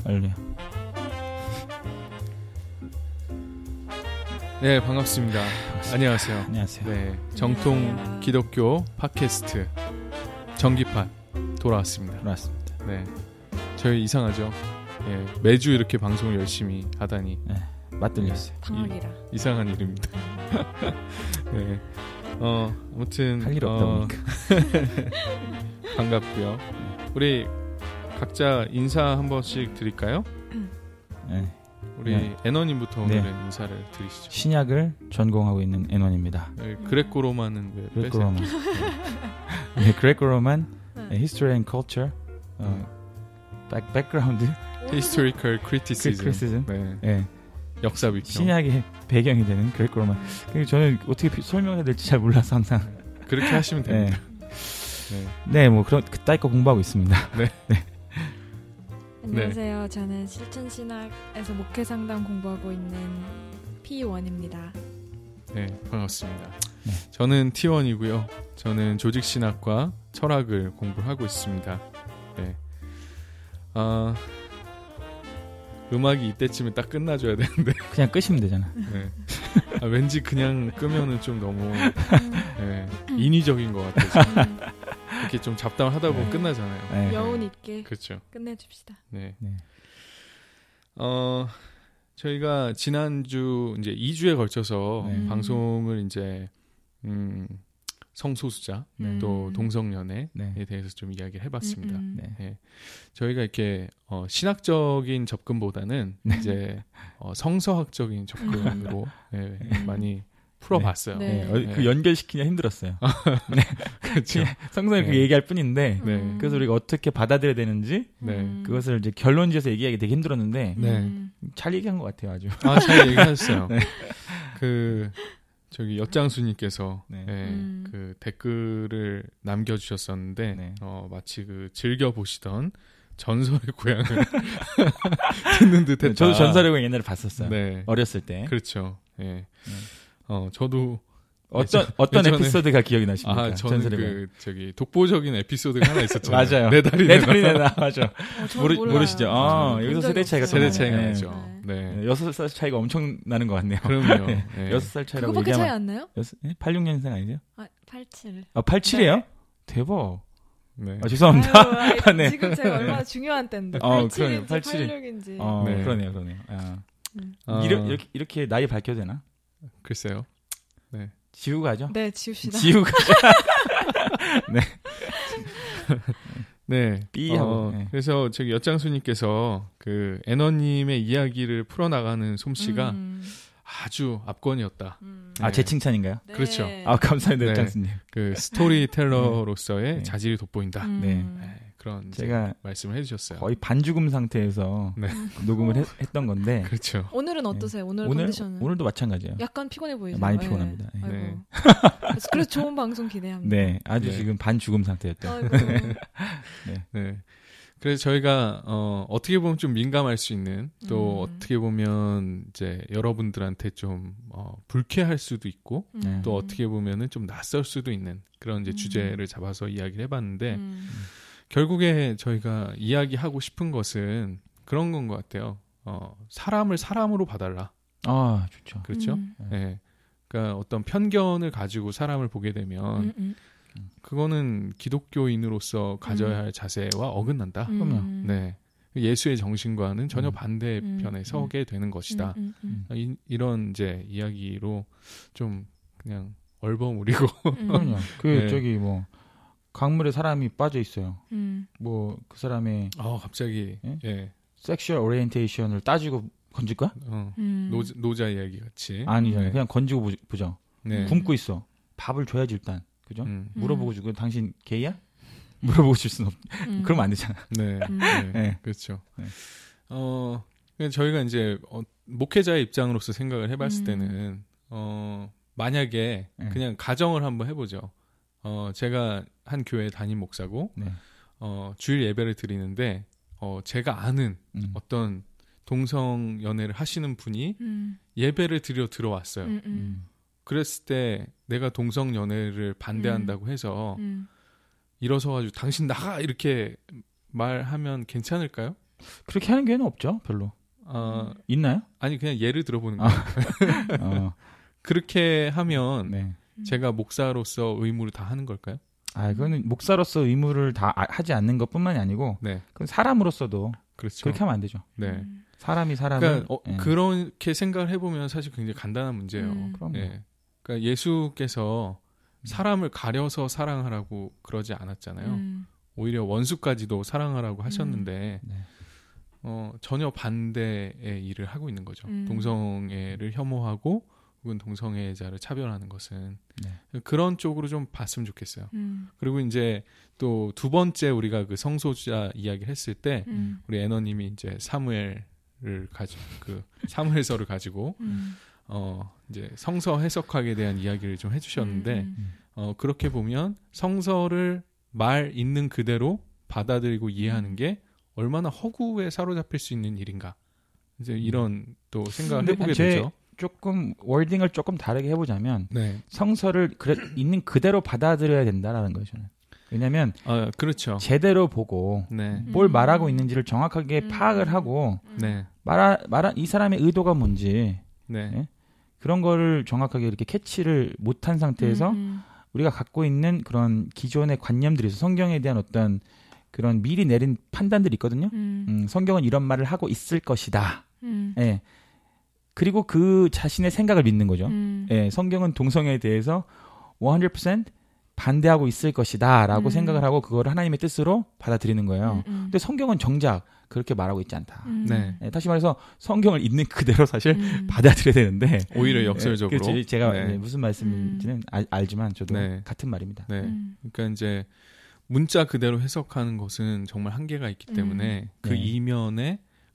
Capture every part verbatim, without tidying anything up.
할렐루야. 네, 반갑습니다. 반갑습니다. 안녕하세요. 안녕하세요. 네, 정통 안녕하세요. 기독교 팟캐스트 정기판 돌아왔습니다. 돌아왔습니다. 네, 저희 이상하죠? 예, 매주 이렇게 방송을 열심히 하다니 네, 맞들렸어요. 방학이라. 이, 이상한 일입니다. 네, 어 아무튼 할 일 없다 어, 보니까 반갑고요. 우리 각자 인사 한 번씩 드릴까요? 네. 우리 네. 애너님부터 네. 오늘은 인사를 드리시죠. 신약을 전공하고 있는 애논입니다. 네, 그레코로마는 왜 빼세요? 그레코로만. 네, 그레코로만, 네. History and Culture, 어, 백, 백그라운드, Historical Criticism. 크리티시즘. 네, 네, 역사 비평. 신약의 배경이 되는 그레코로만. 저는 어떻게 피- 설명해야 될지 잘 몰라서 항상. 그렇게 하시면 네, 됩니다. 네. 네, 뭐 그런 그따위 거 공부하고 있습니다. 안녕하세요. 저는 실천신학에서 목회상담 공부하고 있는 피원입니다. 네, 반갑습니다. 네. 저는 티원이고요. 저는 조직신학과 철학을 공부하고 있습니다. 네. 아, 음악이 이때쯤에 딱 끝나줘야 되는데 그냥 끄시면 되잖아. 네. 아, 왠지 그냥 끄면은 좀 너무 네, 인위적인 것 같아서 음, 이렇게 좀 잡담을 하다 보면 네. 끝나잖아요. 네. 여운 있게 그렇죠. 끝내줍시다. 네. 네. 어, 저희가 지난주 이제 이 주에 걸쳐서 네. 방송을 이제 음, 성소수자 네. 또 음. 동성연애에 네. 대해서 좀 이야기를 해봤습니다. 음, 음. 네. 네. 저희가 이렇게 어, 신학적인 접근보다는 네. 이제 어, 성서학적인 접근으로 네, 많이 풀어봤어요. 네. 네. 어, 그 연결시키기가 힘들었어요. 그렇죠. 성성을 네. 그 얘기할 뿐인데 네. 음. 그래서 우리가 어떻게 받아들여야 되는지 네. 음. 그것을 이제 결론지어서 얘기하기 되게 힘들었는데 네. 음. 잘 얘기한 것 같아요, 아주. 아, 잘 얘기하셨어요. 네. 그 저기 엿장수님께서 네. 네, 음. 그 댓글을 남겨주셨었는데 네. 어, 마치 그 즐겨 보시던 전설의 고향을 듣는 듯했다. 네, 저도 전설의 고향 옛날에 봤었어요. 네, 어렸을 때. 그렇죠. 예. 네. 어, 저도 어떤 예전- 어떤 예전에- 에피소드가 기억이 나십니까? 아, 저는 전설의 고향. 그 저기 독보적인 에피소드가 하나 있었잖아요. 맞아요. 내 다리 내 내 다리 내놔. 맞아. 어, 저는 모르- 몰라요. 모르시죠? 아, 저는 여기서 본 세대 적이 차이가 없어요. 세대 차이가 네. 나죠. 네. 네, 여섯 살 차이가 엄청 나는 것 같네요. 그럼요. 네. 예. 여섯 살 차이라고 그거밖에 차이 얘기하면 안 나요? 여섯, 네? 팔십육 년생 아니세요? 아, 팔십칠. 아, 팔십칠이에요? 네. 대박. 네. 아, 죄송합니다. 아유, 아유, 네. 지금 제가 얼마나 중요한 때인데. 어, 팔십칠인지 그러네요. 팔십칠. 팔십육인지. 어, 네. 그러네요, 그러네요. 아. 음. 어, 이렇게, 이렇게 이렇게 나이 밝혀도 되나? 글쎄요. 지우고 가죠? 네, 지웁시다. 지우고 가죠. 네. 삐하고, 어, 네. 그래서 저기 엿장수님께서 그 애너님의 이야기를 풀어나가는 솜씨가 음. 아주 압권이었다. 음. 아, 제 칭찬인가요? 네. 그렇죠. 아, 감사합니다, 네. 장수님. 그 스토리텔러로서의 네. 자질이 돋보인다. 음. 네. 네, 그런 이제 제가 말씀을 해주셨어요. 거의 반죽음 상태에서 네. 녹음을 했, 했던 건데 그렇죠. 오늘은 어떠세요? 오늘, 오늘 컨디션은? 오늘도 마찬가지예요. 약간 피곤해 보이죠? 많이 네. 피곤합니다. 네. 아이고. 네. 그래서, 그래서 좋은 방송 기대합니다. 네, 아주 네. 지금 반죽음 상태였죠. 아이고. 네. 그래서 저희가 어, 어떻게 보면 좀 민감할 수 있는 또 음. 어떻게 보면 이제 여러분들한테 좀 어, 불쾌할 수도 있고 음. 또 어떻게 보면은 좀 낯설 수도 있는 그런 이제 음. 주제를 잡아서 이야기를 해봤는데 음. 결국에 저희가 이야기하고 싶은 것은 그런 건 것 같아요. 어, 사람을 사람으로 봐달라. 아, 좋죠. 그렇죠? 음. 예. 그러니까 어떤 편견을 가지고 사람을 보게 되면 음, 음. 그거는 기독교인으로서 가져야 할 자세와 어긋난다. 음. 네. 예수의 정신과는 전혀 음. 반대편에 음. 서게 되는 것이다. 음, 음, 이, 이런 이제 이야기로 좀 그냥 얼버무리고 음. 그럼요. 그 네. 저기 뭐 강물에 사람이 빠져 있어요. 음. 뭐 그 사람의 아 갑자기 예? 예. 섹슈얼 오리엔테이션을 따지고 건질 거야? 어, 음. 노자, 노자 이야기 같이. 아니잖아요. 네. 그냥 건지고 보, 보죠. 네. 굶고 있어. 밥을 줘야지 일단. 그죠? 음. 물어보고 주고 당신 게이야? 물어보고 줄 수는 없. 음. 그러면 안 되잖아. 네. 음. 네. 네. 그렇죠. 네. 어, 그냥 저희가 이제 어, 목회자의 입장으로서 생각을 해봤을 음. 때는 어, 만약에 네. 그냥 가정을 한번 해보죠. 어, 제가 한 교회 담임 목사고 네. 어, 주일 예배를 드리는데 어, 제가 아는 음. 어떤 동성 연애를 하시는 분이 음. 예배를 드려 들어왔어요. 음. 음. 음. 그랬을 때 내가 동성 연애를 반대한다고 해서 음. 일어서가지고 당신 나가 이렇게 말하면 괜찮을까요? 그렇게 하는 교회는 없죠, 별로. 어, 있나요? 아니 그냥 예를 들어보는 거예요. 어, 그렇게 하면 네. 제가 목사로서 의무를 다 하는 걸까요? 아, 그거는 목사로서 의무를 다 아- 하지 않는 것뿐만이 아니고, 네, 그건 사람으로서도 그렇죠. 그렇게 하면 안 되죠. 네. 음. 사람이 사람을. 그러니까 어, 예. 그렇게 생각을 해보면 사실 굉장히 간단한 문제예요. 음. 그럼 예. 그러니까 예수께서 사람을 가려서 사랑하라고 그러지 않았잖아요. 음. 오히려 원수까지도 사랑하라고 하셨는데 네. 어, 전혀 반대의 일을 하고 있는 거죠. 음. 동성애를 혐오하고 혹은 동성애자를 차별하는 것은 네. 그런 쪽으로 좀 봤으면 좋겠어요. 음. 그리고 이제 또 두 번째 우리가 그 성소자 이야기를 했을 때 음. 우리 애너님이 이제 사무엘을 가지고 그 사무엘서를 가지고 음. 어 이제 성서 해석학에 대한 이야기를 좀 해주셨는데 음. 어 그렇게 보면 성서를 말 있는 그대로 받아들이고 이해하는 게 얼마나 허구에 사로잡힐 수 있는 일인가 이제 이런 또 생각을 근데 해보게 제- 되죠. 조금 워딩을 조금 다르게 해보자면 네, 성서를 그래, 있는 그대로 받아들여야 된다라는 거죠. 저는. 왜냐하면 아 그렇죠. 제대로 보고 네, 뭘 음. 말하고 있는지를 정확하게 음. 파악을 하고 음. 네, 말하, 말하, 이 사람의 의도가 뭔지 네, 네? 그런 거를 정확하게 이렇게 캐치를 못한 상태에서 음. 우리가 갖고 있는 그런 기존의 관념들이 있어 성경에 대한 어떤 그런 미리 내린 판단들이 있거든요. 음. 음, 성경은 이런 말을 하고 있을 것이다. 음. 예. 그리고 그 자신의 생각을 믿는 거죠. 음. 예, 성경은 동성애에 대해서 백 퍼센트 반대하고 있을 것이다라고 음. 생각을 하고 그거를 하나님의 뜻으로 받아들이는 거예요. 음. 음. 근데 성경은 정작 그렇게 말하고 있지 않다. 음. 네. 예, 다시 말해서 성경을 있는 그대로 사실 음. 받아들여야 되는데 오히려 예, 역설적으로. 그렇지. 제가 네. 예, 무슨 말씀인지는 알, 알지만 저도 네. 같은 말입니다. 네. 음. 그러니까 이제 문자 그대로 해석하는 것은 정말 한계가 있기 때문에 그 네. 이면에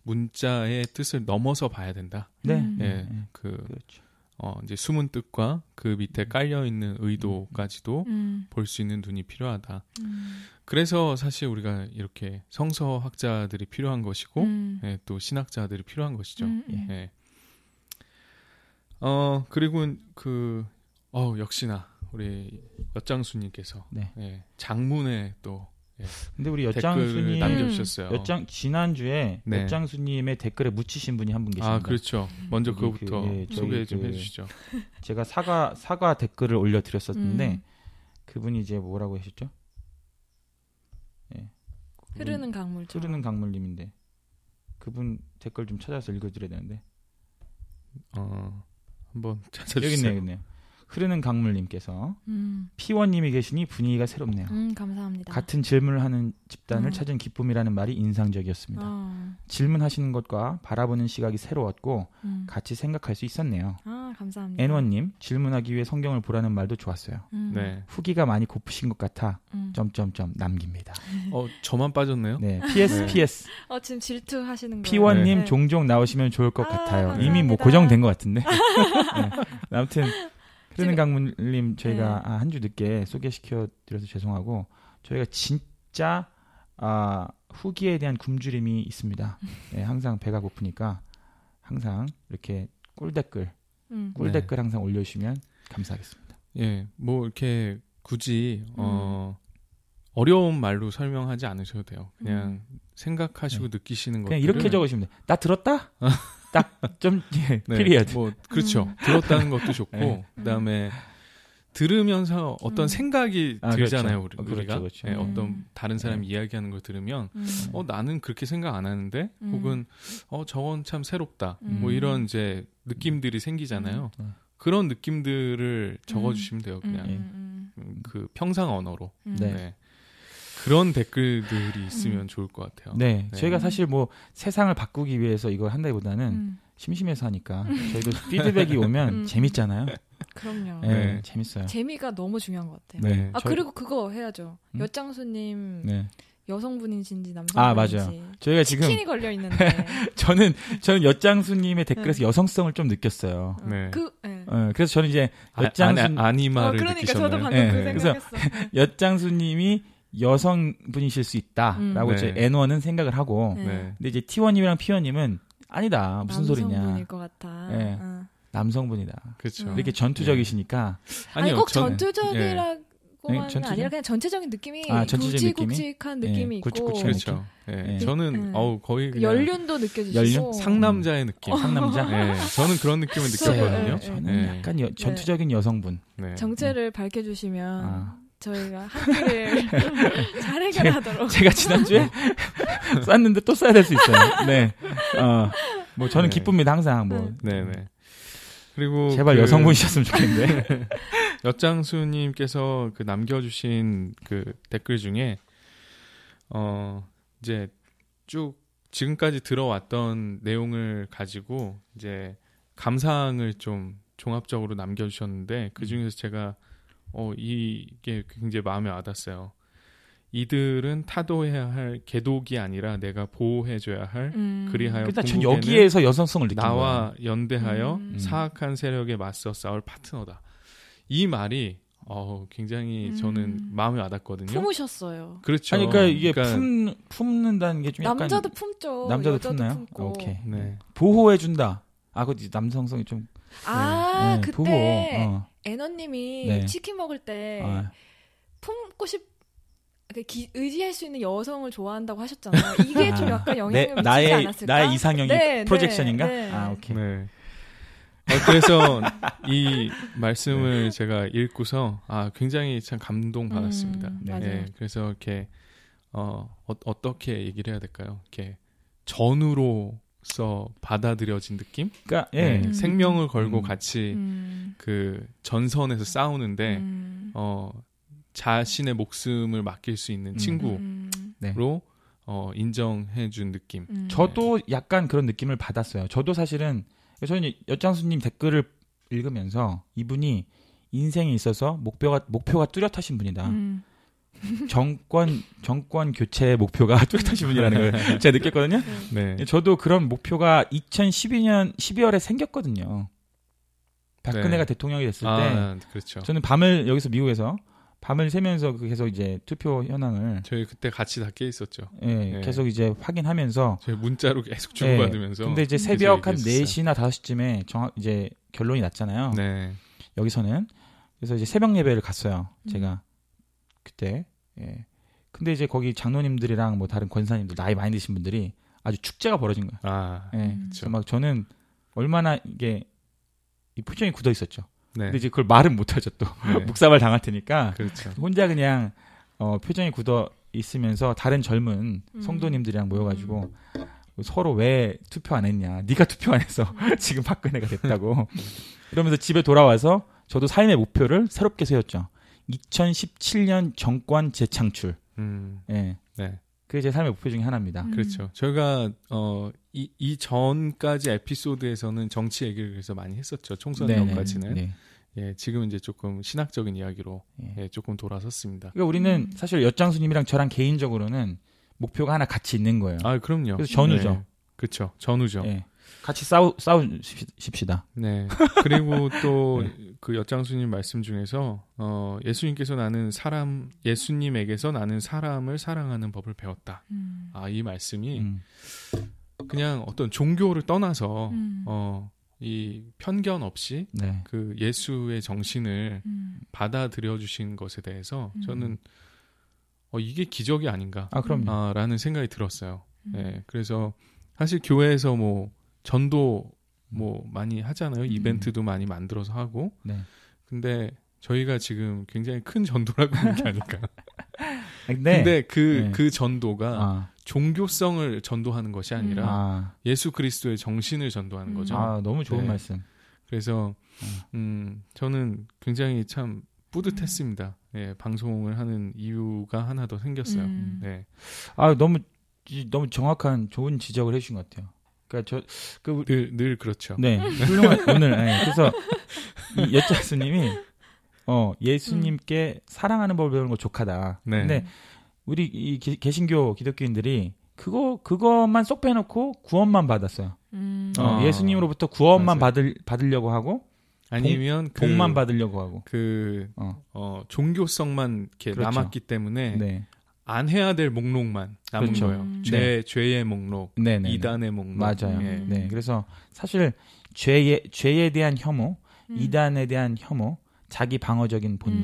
문자의 뜻을 넘어서 봐야 된다. 네. 음. 예, 예, 그 그렇죠. 어, 이제 숨은 뜻과 그 밑에 깔려 있는 의도까지도 음. 볼 수 있는 눈이 필요하다. 음. 그래서 사실 우리가 이렇게 성서학자들이 필요한 것이고, 음. 예, 또 신학자들이 필요한 것이죠. 음. 음. 예. 어 그리고 그 어 역시나 우리 엿장수님께서 네. 예, 장문에 또 근데 우리 댓글을 엿장수님 남겨주셨어요. 엿장 지난주에 네. 엿장수님의 댓글에 묻히신 분이 한 분 계십니다. 아 그렇죠. 먼저 여기 그거부터 그, 예, 저희 소개 좀 그- 해주시죠. 제가 사과 사과 댓글을 올려드렸었는데 음. 그분이 이제 뭐라고 하셨죠? 예. 그분- 흐르는 강물처럼. 흐르는 강물님인데 그분 댓글 좀 찾아서 읽어드려야 되는데 어 한번 찾아주세요. 여기 있네요, 여기 있네요. 흐르는 강물님께서 음. 피원님이 계시니 분위기가 새롭네요. 음, 감사합니다. 같은 질문을 하는 집단을 음. 찾은 기쁨이라는 말이 인상적이었습니다. 어. 질문하시는 것과 바라보는 시각이 새로웠고 음. 같이 생각할 수 있었네요. 아, 감사합니다. 엔원님 질문하기 위해 성경을 보라는 말도 좋았어요. 음. 네. 후기가 많이 고프신 것 같아 음. 점점점 남깁니다. 어 저만 빠졌네요. 네, 피에스 네. 피에스 어, 지금 질투하시는 거예요. 피원님 네. 종종 나오시면 좋을 것 아, 같아요. 감사합니다. 이미 뭐 고정된 것 같은데. 네. 아무튼 흐르는 지금- 강물님 저희가 네. 아, 한 주 늦게 소개시켜 드려서 죄송하고 저희가 진짜 아, 후기에 대한 굶주림이 있습니다. 네, 항상 배가 고프니까 항상 이렇게 꿀 댓글 음. 꿀 네. 댓글 항상 올려주시면 감사하겠습니다. 예, 뭐 이렇게 굳이 음. 어 어려운 말로 설명하지 않으셔도 돼요. 그냥 음. 생각하시고 느끼시는 그냥 것들을 이렇게 적으시면 돼. 나 들었다? 딱좀 예, 네, 피리어드. 뭐 그렇죠. 음. 들었다는 것도 좋고 네. 그다음에 들으면서 어떤 음. 생각이 아, 들잖아요. 그렇죠. 우리, 그렇죠, 우리가 그렇죠. 예, 음. 어떤 다른 사람이 이야기하는 걸 들으면 음. 어 나는 그렇게 생각 안 하는데 음. 혹은 어 저건 참 새롭다. 음. 뭐 이런 이제 느낌들이 생기잖아요. 음. 그런 느낌들을 적어주시면 돼요. 그냥 음. 음. 음, 그 평상 언어로. 음. 네. 네. 그런 댓글들이 있으면 음. 좋을 것 같아요. 네, 네. 저희가 사실 뭐 세상을 바꾸기 위해서 이걸 한다기보다는 음. 심심해서 하니까 저희도 피드백이 오면 음. 재밌잖아요. 그럼요. 네, 네. 재밌어요. 재미가 너무 중요한 것 같아요. 네. 아, 저희- 그리고 그거 해야죠. 음? 엿장수님 네, 여성분이신지 아, 남성분인지. 맞아요. 저희가 지금 치킨이 걸려 있는데. 저는 저는 엿장수님의 댓글에서 여성성을 좀 느꼈어요. 네. 그, 네. 어, 그래서 저는 이제 아, 엿장수 아니, 아니마를 어, 그러니까 느끼셨나요? 저도 방금 네. 그 그래서 생각했어. 엿장수님이 여성분이실 수 있다라고 음. 제 네. 엔원은 생각을 하고, 네. 네. 근데 이제 티원님이랑 피원님은 아니다 무슨 소리냐 남성분일 것 같아. 네. 어. 남성분이다. 그렇죠. 음. 이렇게 전투적이시니까 아니, 아니요, 꼭 전- 전투적이라고 조그만 네, 전체적- 아니라 그냥 전체적인 느낌이 아, 전체적인 느낌이? 굵직굵직한 네, 느낌이 있고 굵직굵직한 그렇죠. 예, 네. 저는 네. 어우 거의 그 그냥 연륜도 느껴지시고 연륜? 상남자의 느낌. 상남자. 예, 저는 그런 느낌을 느꼈거든요. 네, 저는 네. 약간 여, 전투적인 여성분. 네. 정체를 밝혀주시면 아. 저희가 한끼를 잘 해결하도록. 제가 지난주에 쐈는데 또 쏴야 될 수 있어요. 네. 어, 뭐 저는 네. 기쁩니다. 항상 뭐 네, 네. 그리고 제발 그 여성분이셨으면 좋겠는데. 엿장수님께서 그 남겨주신 그 댓글 중에 어 이제 쭉 지금까지 들어왔던 내용을 가지고 이제 감상을 좀 종합적으로 남겨주셨는데 그 중에서 제가 어 이게 굉장히 마음에 와닿았어요. 이들은 타도해야 할 개독이 아니라 내가 보호해줘야 할 음. 그리하여 일단 전 궁극에는 여기에서 여성성을 느낀 나와 거예요. 연대하여 음. 사악한 세력에 맞서 싸울 파트너다. 이 말이 어, 굉장히 음. 저는 마음에 와닿거든요. 품으셨어요. 그렇죠. 아니 그러니까 이게 그러니까 품 품는다는 게 좀 약간 남자도 품죠. 남자도 여자도 품나요? 품고. 오케이. 네. 보호해 준다. 아, 그 남성성이 좀 아 네, 그때 보호. 어. 애너님이 네. 치킨 먹을 때 아, 품고 싶 그 기- 의지할 수 있는 여성을 좋아한다고 하셨잖아요. 이게 좀 아, 약간 영향을 내- 미치지 나의 않았을까? 나의 이상형이 네, 프로젝션인가? 네, 네. 아, 오케이. 네. 어, 그래서 이 말씀을 제가 읽고서 아 굉장히 참 감동 받았습니다. 음, 네. 맞아요. 예, 그래서 이렇게 어, 어 어떻게 얘기를 해야 될까요? 이렇게 전우로서 받아들여진 느낌? 그러니까 예. 네, 음. 생명을 걸고 음. 같이 음, 그 전선에서 싸우는데 음, 어 자신의 목숨을 맡길 수 있는 음. 친구로 음, 네. 어, 인정해준 느낌. 음. 저도 약간 그런 느낌을 받았어요. 저도 사실은 저는 엿장수님 댓글을 읽으면서 이분이 인생에 있어서 목표가 목표가 뚜렷하신 분이다. 음. 정권 정권 교체의 목표가 뚜렷하신 분이라는 걸 제가 느꼈거든요. 네. 저도 그런 목표가 이천십이 년 십이월에 생겼거든요. 박근혜가 네. 대통령이 됐을 때 아, 그렇죠. 저는 밤을 여기서 미국에서 밤을 새면서 계속 이제 투표 현황을 저희 그때 같이 다 깨 있었죠. 예, 네. 계속 이제 확인하면서 저희 문자로 계속 주고받으면서. 근데 이제 계속 새벽 한 얘기했었어요. 네 시나 다섯 시쯤에 정확 이제 결론이 났잖아요. 네. 여기서는 그래서 이제 새벽 예배를 갔어요. 음. 제가 그때 예. 근데 이제 거기 장로님들이랑 뭐 다른 권사님들 나이 많이 드신 분들이 아주 축제가 벌어진 거예요. 아, 예. 음. 그래서 막 저는 얼마나 이게 이 표정이 굳어 있었죠. 네. 근데 이제 그걸 말은 못하죠 또 네. 묵사발 당할 테니까 그렇죠. 혼자 그냥 어, 표정이 굳어 있으면서 다른 젊은 음. 성도님들이랑 모여가지고 서로 왜 투표 안 했냐, 네가 투표 안 해서 지금 박근혜가 됐다고 이러면서 집에 돌아와서 저도 삶의 목표를 새롭게 세웠죠. 이천십칠 년 정권 재창출. 음, 예, 네. 그게 제 삶의 목표 중에 하나입니다. 음. 그렇죠. 저희가 어, 이, 이 전까지 에피소드에서는 정치 얘기를 그래서 많이 했었죠. 총선 네네. 전까지는. 네. 예, 지금은 이제 조금 신학적인 이야기로 예. 예, 조금 돌아섰습니다. 그러니까 우리는 음. 사실 엿장수님이랑 저랑 개인적으로는 목표가 하나 같이 있는 거예요. 아, 그럼요. 그래서 전우죠. 네. 그렇죠. 전우죠. 예. 같이 싸우 싸우십시다. 네. 그리고 또 네. 그 엿장수님 말씀 중에서 어, 예수님께서 나는 사람 예수님에게서 나는 사람을 사랑하는 법을 배웠다. 음. 아, 이 말씀이 음. 그냥 어떤 종교를 떠나서 음. 어, 이 편견 없이 네. 그 예수의 정신을 음. 받아들여 주신 것에 대해서 음. 저는 어, 이게 기적이 아닌가 아 그럼요. 아, 라는 생각이 들었어요. 음. 네, 그래서 사실 교회에서 뭐 전도 뭐 많이 하잖아요. 음. 이벤트도 많이 만들어서 하고. 네. 근데 저희가 지금 굉장히 큰 전도라고 하는 게 아닐까. 근데, 근데 그, 네. 그 전도가 아, 종교성을 전도하는 것이 아니라 아, 예수 그리스도의 정신을 전도하는 음. 거죠. 아, 너무 좋은 네. 말씀. 그래서 음, 저는 굉장히 참 뿌듯했습니다. 예, 방송을 하는 이유가 하나 더 생겼어요. 음. 네. 아 너무 이- 너무 정확한 좋은 지적을 해주신 것 같아요. 그러니까 저그 늘, 늘 그렇죠. 네, 훌륭한 오늘 네, 그래서 이 여짜스님이 어 예수님께 사랑하는 법을 배우는 거 족하다. 네. 근데 우리 이 기- 개신교 기독교인들이 그거 그것만 쏙 빼놓고 구원만 받았어요. 음. 어, 아, 예수님으로부터 구원만 맞아요. 받을 받으려고 하고 아니면 그, 복만 받으려고 하고. 그 어, 어, 종교성만 이렇게 그렇죠. 남았기 때문에 네, 안 해야 될 목록만 남은 그렇죠. 거예요. 음. 죄, 죄의 목록, 네, 네, 이단의 목록. 맞아요. 예. 음. 네, 그래서 사실 죄에 죄에 대한 혐오, 음. 이단에 대한 혐오, 자기 방어적인 본능, 음.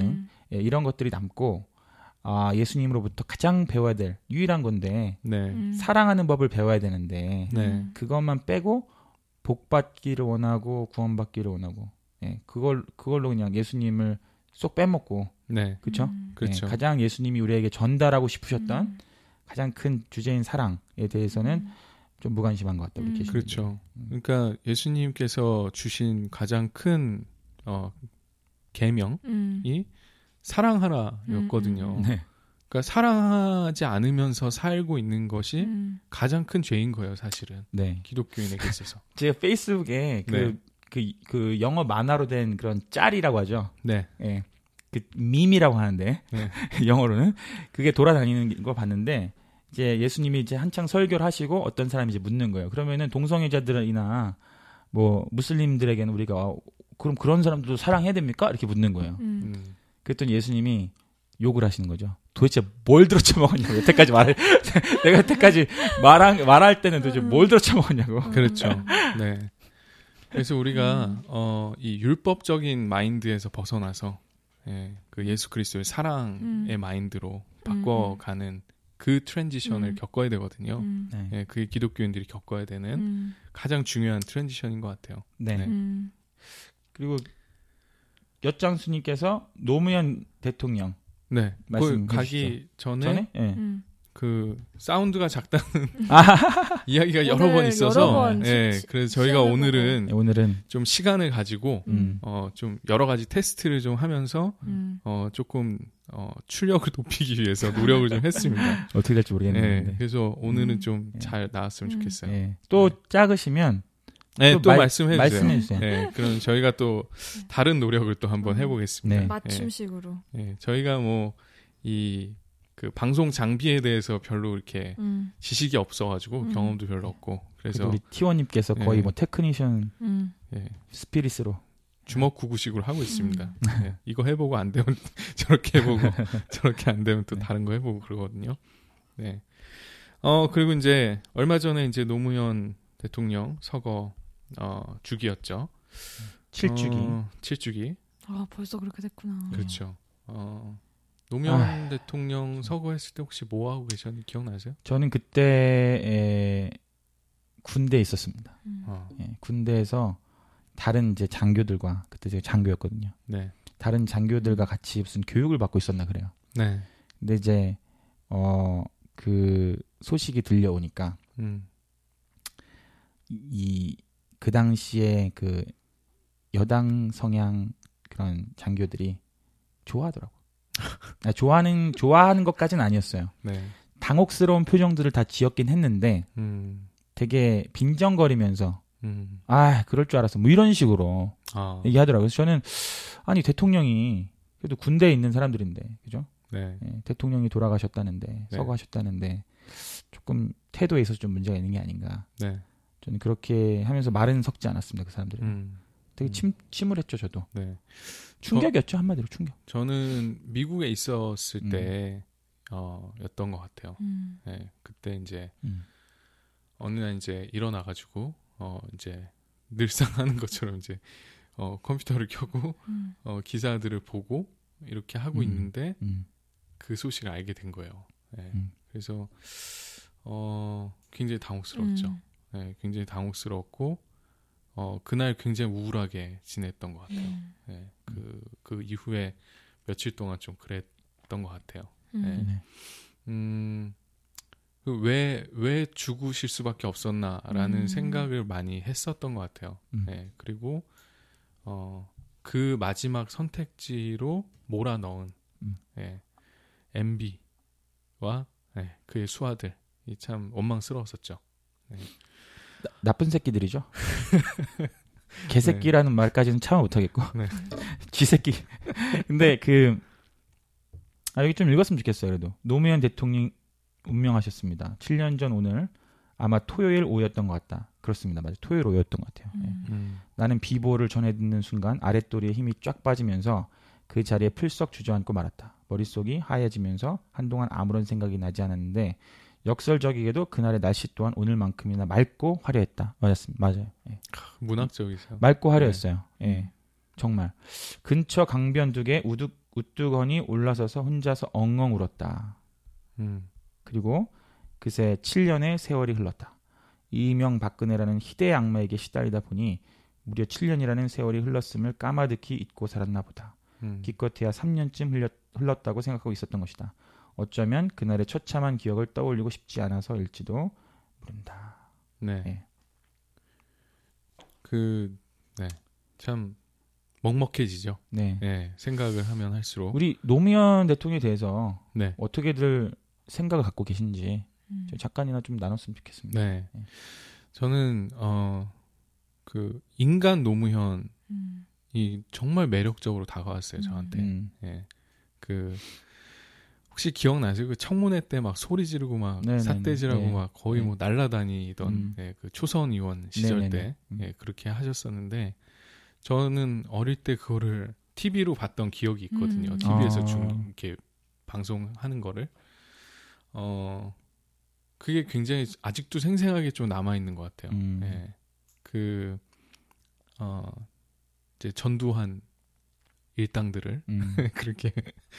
예, 이런 것들이 남고 아, 예수님으로부터 가장 배워야 될 유일한 건데 네. 음. 사랑하는 법을 배워야 되는데 네. 음. 그것만 빼고 복 받기를 원하고 구원 받기를 원하고 예, 그걸 그걸로 그냥 예수님을 쏙 빼먹고 네. 그렇죠? 음. 그렇죠. 예, 가장 예수님이 우리에게 전달하고 싶으셨던 음. 가장 큰 주제인 사랑에 대해서는 음. 좀 무관심한 것 같다. 우리 음. 계시는 그렇죠. 분들이. 그러니까 예수님께서 주신 가장 큰 어, 계명이 음. 사랑하라였거든요. 음, 음, 네. 그러니까 사랑하지 않으면서 살고 있는 것이 음. 가장 큰 죄인 거예요, 사실은. 네. 기독교인에게 있어서. 제가 페이스북에 그, 네. 그, 그 영어 만화로 된 그런 짤이라고 하죠. 네. 예. 그 밈이라고 하는데 네. 영어로는 그게 돌아다니는 거 봤는데 이제 예수님이 이제 한창 설교를 하시고 어떤 사람이 이제 묻는 거예요. 그러면은 동성애자들이나 뭐 무슬림들에게는 우리가 어, 그럼 그런 사람들도 사랑해야 됩니까? 이렇게 묻는 거예요. 음. 음. 그랬더니 예수님이 욕을 하시는 거죠. 도대체 뭘 들어쳐먹었냐고. 여태까지 말을 내가 여태까지 말한 말할 때는 도대체 뭘 들어쳐먹었냐고. 그렇죠. 네. 그래서 우리가 어, 이 율법적인 마인드에서 벗어나서 예, 그 예수 그리스도의 사랑의 음. 마인드로 바꿔가는 그 트랜지션을 음. 겪어야 되거든요. 음. 네. 예, 그게 기독교인들이 겪어야 되는 음. 가장 중요한 트랜지션인 것 같아요. 네. 네. 음. 그리고 엿장수님께서 노무현 대통령 네. 말씀 그 가기 해주시죠. 전에, 전에 예. 음. 그 사운드가 작다는 아, 이야기가 여러 오늘 번 있어서 여러 번 예, 시- 그래서 저희가 시험을 오늘은 네, 오늘은 좀 시간을 가지고 음. 어, 좀 여러 가지 테스트를 좀 하면서 음. 어, 조금 어, 출력을 높이기 위해서 노력을 좀 했습니다. 어떻게 될지 예, 모르겠는데. 그래서 오늘은 음. 좀 예. 잘 나왔으면 음. 좋겠어요. 예. 또 네. 작으시면 네, 또 또 말- 말씀해 주세요. 말씀해 주세요. 네, 그럼 저희가 또 다른 노력을 또 한번 음. 해보겠습니다. 네. 맞춤식으로. 예, 예, 저희가 뭐 이 그 방송 장비에 대해서 별로 이렇게 음. 지식이 없어가지고 음. 경험도 별로 없고 그래서 그래서 우리 티원님께서 거의 예. 뭐 테크니션 음. 예, 스피릿으로 주먹 구구식으로 하고 있습니다. 음. 예, 이거 해보고 안 되면 저렇게 해보고 저렇게 안 되면 또 네. 다른 거 해보고 그러거든요. 네. 어 그리고 이제 얼마 전에 이제 노무현 대통령 서거 어, 주기였죠. 칠 주기. 어, 칠 주기. 아 벌써 그렇게 됐구나. 그렇죠. 어, 노무현 아. 대통령 서거했을 때 혹시 뭐 하고 계셨는지 기억나세요? 저는 그때 에, 군대에 있었습니다. 음. 어, 예, 군대에서 다른 이제 장교들과 그때 제가 장교였거든요. 네, 다른 장교들과 같이 무슨 교육을 받고 있었나 그래요. 네, 근데 이제 어 그 소식이 들려오니까 음, 이 그 당시에 그 여당 성향 그런 장교들이 좋아하더라고. 아, 좋아하는 좋아하는 것까지는 아니었어요. 네, 당혹스러운 표정들을 다 지었긴 했는데 음, 되게 빈정거리면서 음, 아 그럴 줄 알았어 뭐 이런 식으로 아, 얘기하더라고요. 그래서 저는 아니 대통령이 그래도 군대에 있는 사람들인데 그죠? 네, 예, 대통령이 돌아가셨다는데 네. 서거하셨다는데 조금 태도에 있어서 좀 문제가 있는 게 아닌가. 네, 저는 그렇게 하면서 말은 섞지 않았습니다. 그 사람들이. 음, 되게 음. 침, 침울했죠 저도. 네. 충격이었죠 한마디로 충격. 저는 미국에 있었을 음. 때 어, 였던 것 같아요. 음. 네, 그때 이제 음. 어느 날 이제 일어나가지고 어 이제 늘상 하는 것처럼 이제 어 컴퓨터를 켜고 음. 어 기사들을 보고 이렇게 하고 음. 있는데 음. 그 소식을 알게 된 거예요. 네, 음. 그래서 어 굉장히 당혹스러웠죠. 음. 네, 굉장히 당혹스러웠고 어 그날 굉장히 우울하게 지냈던 것 같아요. 음. 네, 그, 그 이후에 며칠 동안 좀 그랬던 것 같아요. 음. 네. 네. 음, 그 왜, 왜 죽으실 수밖에 없었나라는 음. 생각을 많이 했었던 것 같아요. 음. 네, 그리고, 어, 그 마지막 선택지로 몰아넣은, 음. 예, 엠비와 예, 그의 수하들이 참 원망스러웠었죠. 네. 나, 나쁜 새끼들이죠. 개새끼라는 말까지는 참 못하겠고. 네. 쥐새끼. 근데 그 아, 여기 좀 읽었으면 좋겠어요. 그래도 노무현 대통령 운명하셨습니다. 칠 년 전 오늘 아마 토요일 오후였던 것 같다. 그렇습니다. 맞아요. 토요일 오후였던 것 같아요. 예. 음. 음, 나는 비보를 전해 듣는 순간 아랫도리에 힘이 쫙 빠지면서 그 자리에 풀썩 주저앉고 말았다. 머릿속이 하얘지면서 한동안 아무런 생각이 나지 않았는데 역설적이게도 그날의 날씨 또한 오늘만큼이나 맑고 화려했다. 맞았습니다. 맞아요. 예. 문학적이세요. 맑고 화려했어요. 예. 정말 근처 강변 둑에 우두, 우뚝하니 올라서서 혼자서 엉엉 울었다. 음. 그리고 그새 칠 년의 세월이 흘렀다. 이명박근혜라는 희대의 악마에게 시달리다 보니 무려 칠 년이라는 세월이 흘렀음을 까마득히 잊고 살았나 보다. 음. 기껏해야 삼 년쯤 흘렸, 흘렀다고 생각하고 있었던 것이다. 어쩌면 그날의 처참한 기억을 떠올리고 싶지 않아서일지도 모른다. 네. 네. 그, 네. 참, 먹먹해지죠. 네. 네. 생각을 하면 할수록. 우리 노무현 대통령에 대해서 네. 어떻게들 생각을 갖고 계신지 음. 저희 작가님이나 좀 나눴으면 좋겠습니다. 네. 네. 저는, 어, 그, 인간 노무현이 음. 정말 매력적으로 다가왔어요, 저한테. 음. 예. 그, 혹시 기억나세요? 그 청문회 때 막 소리 지르고 막 네네네. 삿대질하고 네. 막 거의 네. 뭐 날라다니던 음. 예, 그 초선 의원 시절 네네네. 때 음. 예, 그렇게 하셨었는데 저는 어릴 때 그거를 티비로 봤던 기억이 있거든요. 음. 티비에서 아. 중 이렇게 방송하는 거를 어 그게 굉장히 아직도 생생하게 좀 남아 있는 것 같아요. 음. 예. 그 어, 이제 전두환 일당들을 음. 그렇게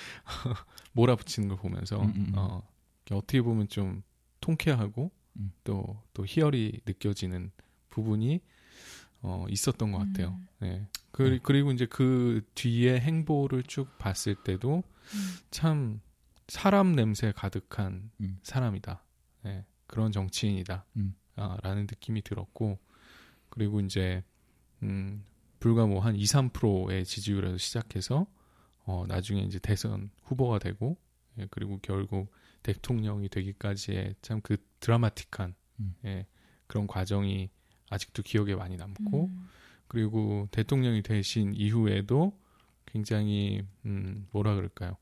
몰아붙이는 걸 보면서 음, 음, 음. 어, 어떻게 보면 좀 통쾌하고 음. 또, 또 희열이 느껴지는 부분이 어, 있었던 것 같아요. 음. 네. 그, 네. 그리고 이제 그 뒤에 행보를 쭉 봤을 때도 음. 참 사람 냄새 가득한 음. 사람이다. 네. 그런 정치인이다. 음. 아, 라는 느낌이 들었고 그리고 이제 음, 불과 뭐 한 이, 삼 퍼센트의 지지율에서 시작해서 어, 나중에 이제 대선 후보가 되고 예, 그리고 결국 대통령이 되기까지의 참 그 드라마틱한 음. 예, 그런 과정이 아직도 기억에 많이 남고 음. 그리고 대통령이 되신 이후에도 굉장히 음, 뭐라 그럴까요?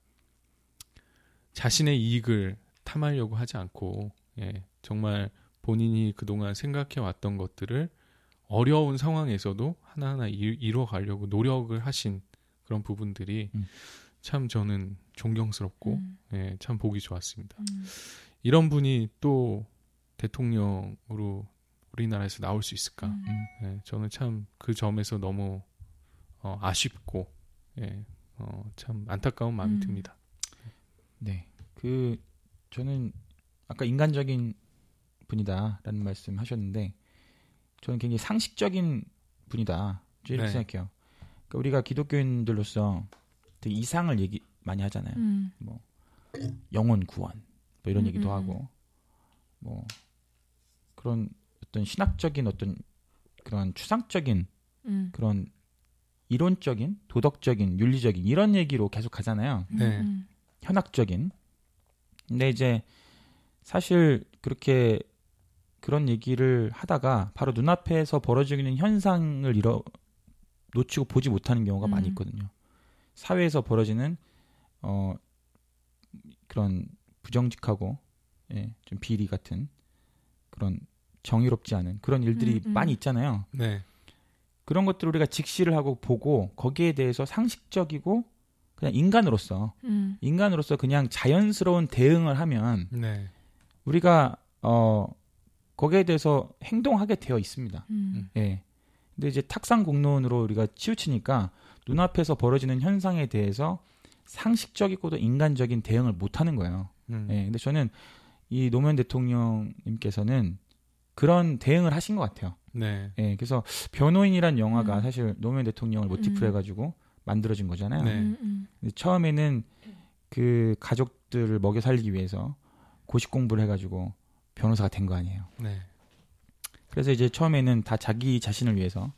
자신의 이익을 탐하려고 하지 않고 예, 정말 본인이 그동안 생각해 왔던 것들을 어려운 상황에서도 하나하나 이, 이뤄가려고 노력을 하신 그런 부분들이 음. 참 저는 존경스럽고 음. 예, 참 보기 좋았습니다. 음. 이런 분이 또 대통령으로 우리나라에서 나올 수 있을까? 음. 예, 저는 참 그 점에서 너무 어, 아쉽고 예, 어, 참 안타까운 마음이 음. 듭니다. 네. 그 저는 아까 인간적인 분이다라는 말씀 하셨는데 저는 굉장히 상식적인 분이다. 이렇게 네. 생각해요. 그러니까 우리가 기독교인들로서 되게 이상을 얘기 많이 하잖아요. 음. 뭐 영혼 구원 뭐 이런 음, 얘기도 음, 하고 뭐 그런 어떤 신학적인 어떤 그런 추상적인 음. 그런 이론적인 도덕적인 윤리적인 이런 얘기로 계속 가잖아요. 네. 음. 현학적인. 근데 이제 사실 그렇게 그런 얘기를 하다가 바로 눈앞에서 벌어지고 있는 현상을 잃어 놓치고 보지 못하는 경우가 음. 많이 있거든요. 사회에서 벌어지는 어 그런 부정직하고 예, 좀 비리 같은 그런 정의롭지 않은 그런 일들이 음, 음. 많이 있잖아요. 네. 그런 것들을 우리가 직시를 하고 보고 거기에 대해서 상식적이고 그냥 인간으로서 음. 인간으로서 그냥 자연스러운 대응을 하면 네. 우리가 어 거기에 대해서 행동하게 되어 있습니다. 음. 예. 근데 이제 탁상 공론으로 우리가 치우치니까 눈앞에서 벌어지는 현상에 대해서 상식적이고도 인간적인 대응을 못 하는 거예요. 음. 예. 근데 저는 이 노무현 대통령님께서는 그런 대응을 하신 것 같아요. 네. 예. 그래서 변호인이란 영화가 음. 사실 노무현 대통령을 모티프로 음. 해가지고 만들어진 거잖아요. 네. 음. 음. 근데 처음에는 그 가족들을 먹여 살리기 위해서 고시 공부를 해가지고 변호사가 된 거 아니에요. 네. 그래서 이제 처음에는 다 자기 자신을 위해서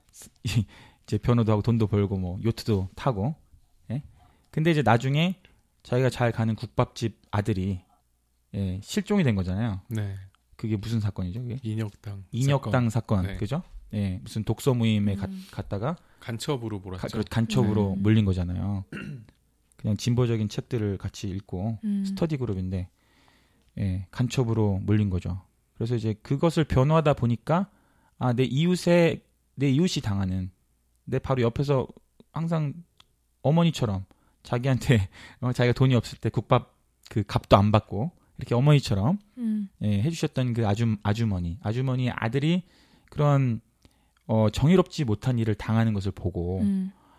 이제 변호도 하고 돈도 벌고 뭐 요트도 타고. 예? 근데 이제 나중에 자기가 잘 가는 국밥집 아들이 예, 실종이 된 거잖아요. 네. 그게 무슨 사건이죠? 그게? 인혁당. 인혁당 사건, 네. 그죠? 예, 무슨 독서 모임에 가- 음. 갔다가 간첩으로 몰았죠. 가, 그 간첩으로 음. 물린 거잖아요. 그냥 진보적인 책들을 같이 읽고 음. 스터디 그룹인데 예, 간첩으로 물린 거죠. 그래서 이제 그것을 변호하다 보니까 아, 내 이웃에 내 이웃이 당하는 내 바로 옆에서 항상 어머니처럼 자기한테 어, 자기가 돈이 없을 때 국밥 그 값도 안 받고 이렇게 어머니처럼 음. 예, 해주셨던 그 아주 아주머니 아주머니의 아들이 그런 어, 정의롭지 못한 일을 당하는 것을 보고 음.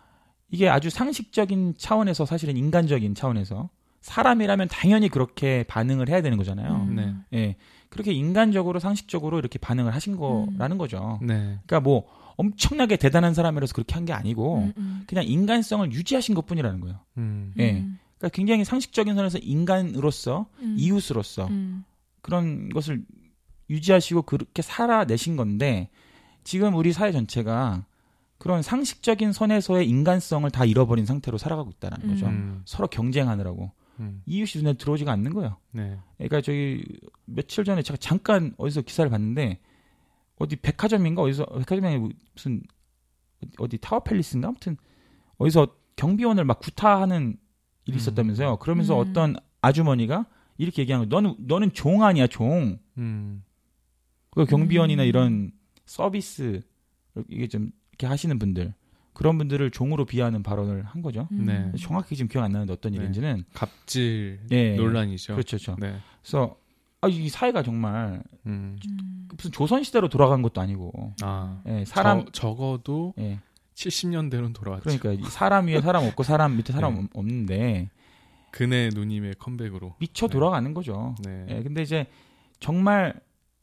이게 아주 상식적인 차원에서 사실은 인간적인 차원에서 사람이라면 당연히 그렇게 반응을 해야 되는 거잖아요. 음. 네. 예. 그렇게 인간적으로 상식적으로 이렇게 반응을 하신 거라는 거죠. 네. 그러니까 뭐 엄청나게 대단한 사람이라서 그렇게 한 게 아니고 음, 음. 그냥 인간성을 유지하신 것뿐이라는 거예요. 음. 예. 음. 그러니까 굉장히 상식적인 선에서 인간으로서 음. 이웃으로서 음. 그런 것을 유지하시고 그렇게 살아내신 건데 지금 우리 사회 전체가 그런 상식적인 선에서의 인간성을 다 잃어버린 상태로 살아가고 있다는 거죠. 음. 서로 경쟁하느라고 음. 이웃이 눈에 들어오지가 않는 거예요. 네. 그러니까 저기 며칠 전에 제가 잠깐 어디서 기사를 봤는데 어디 백화점인가 어디서 백화점에 무슨 어디 타워팰리스인가 아무튼 어디서 경비원을 막 구타하는 일이 있었다면서요. 그러면서 음. 어떤 아주머니가 이렇게 얘기하는 거예요. 너는 너는 종 아니야 종. 음. 그 경비원이나 음. 이런 서비스 이게 좀 이렇게 하시는 분들 그런 분들을 종으로 비하하는 발언을 한 거죠. 음. 네. 정확히 지금 기억 안 나는데 어떤 네. 일인지는 갑질 예. 논란이죠. 그렇죠, 그렇죠. 네. 그래서 아, 이 사회가 정말 음. 음. 무슨 조선 시대로 돌아간 것도 아니고 아. 예, 사람 저, 적어도 예, 칠십 년대로는 돌아왔죠. 그러니까 이 사람 위에 사람 없고 사람 밑에 사람 네. 없는데 그네 누님의 컴백으로. 미쳐 네. 돌아가는 거죠. 네. 예, 근데 이제 정말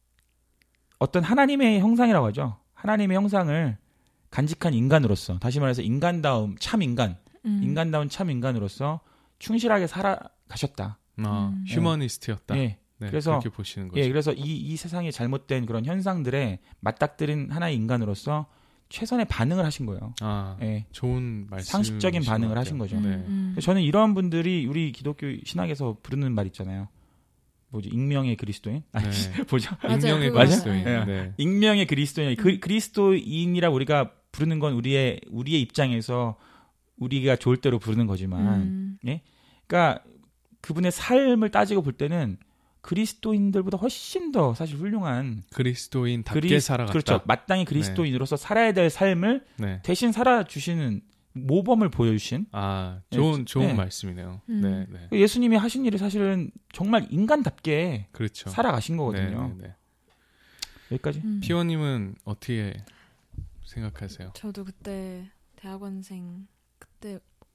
어떤 하나님의 형상이라고 하죠. 하나님의 형상을 간직한 인간으로서 다시 말해서 인간다움 참 인간 음. 인간다운 참 인간으로서 충실하게 살아가셨다. 아, 음. 휴머니스트였다. 예. 네, 그래서- 그렇게 보시는 거죠. 예, 그래서 이, 이 세상의 잘못된 그런 현상들에 맞닥뜨린 하나의 인간으로서 최선의 반응을 하신 거예요. 아, 예. 좋은 말씀. 상식적인 반응을 하신 거죠. 음, 네. 음. 저는 이런 분들이 우리 기독교 신학에서 부르는 말 있잖아요. 뭐지? 익명의 그리스도인? 아니, 네. 뭐죠? 맞아요. 익명의 그거 그리스도인. 맞아요. 네. 익명의 그리스도인. 그, 음. 그리스도인이라고 우리가 부르는 건 우리의 우리의 입장에서 우리가 좋을 대로 부르는 거지만, 음. 그러니까 그분의 삶을 따지고 볼 때는 그리스도인들보다 훨씬 더 사실 훌륭한 그리스도인답게 그리스- 살아갔다. 그렇죠. 마땅히 그리스도인으로서 살아야 될 삶을 네. 대신 살아주시는 모범을 보여주신 아, 네, 좋은 좋은 네. 말씀이네요. 음. 네, 네. 예수님이 하신 일이 사실은 정말 인간답게 그렇죠. 살아가신 거거든요. 네, 네, 네. 여기까지. 음. 피오님은 어떻게 생각하세요? 저도 그때 대학원생 그때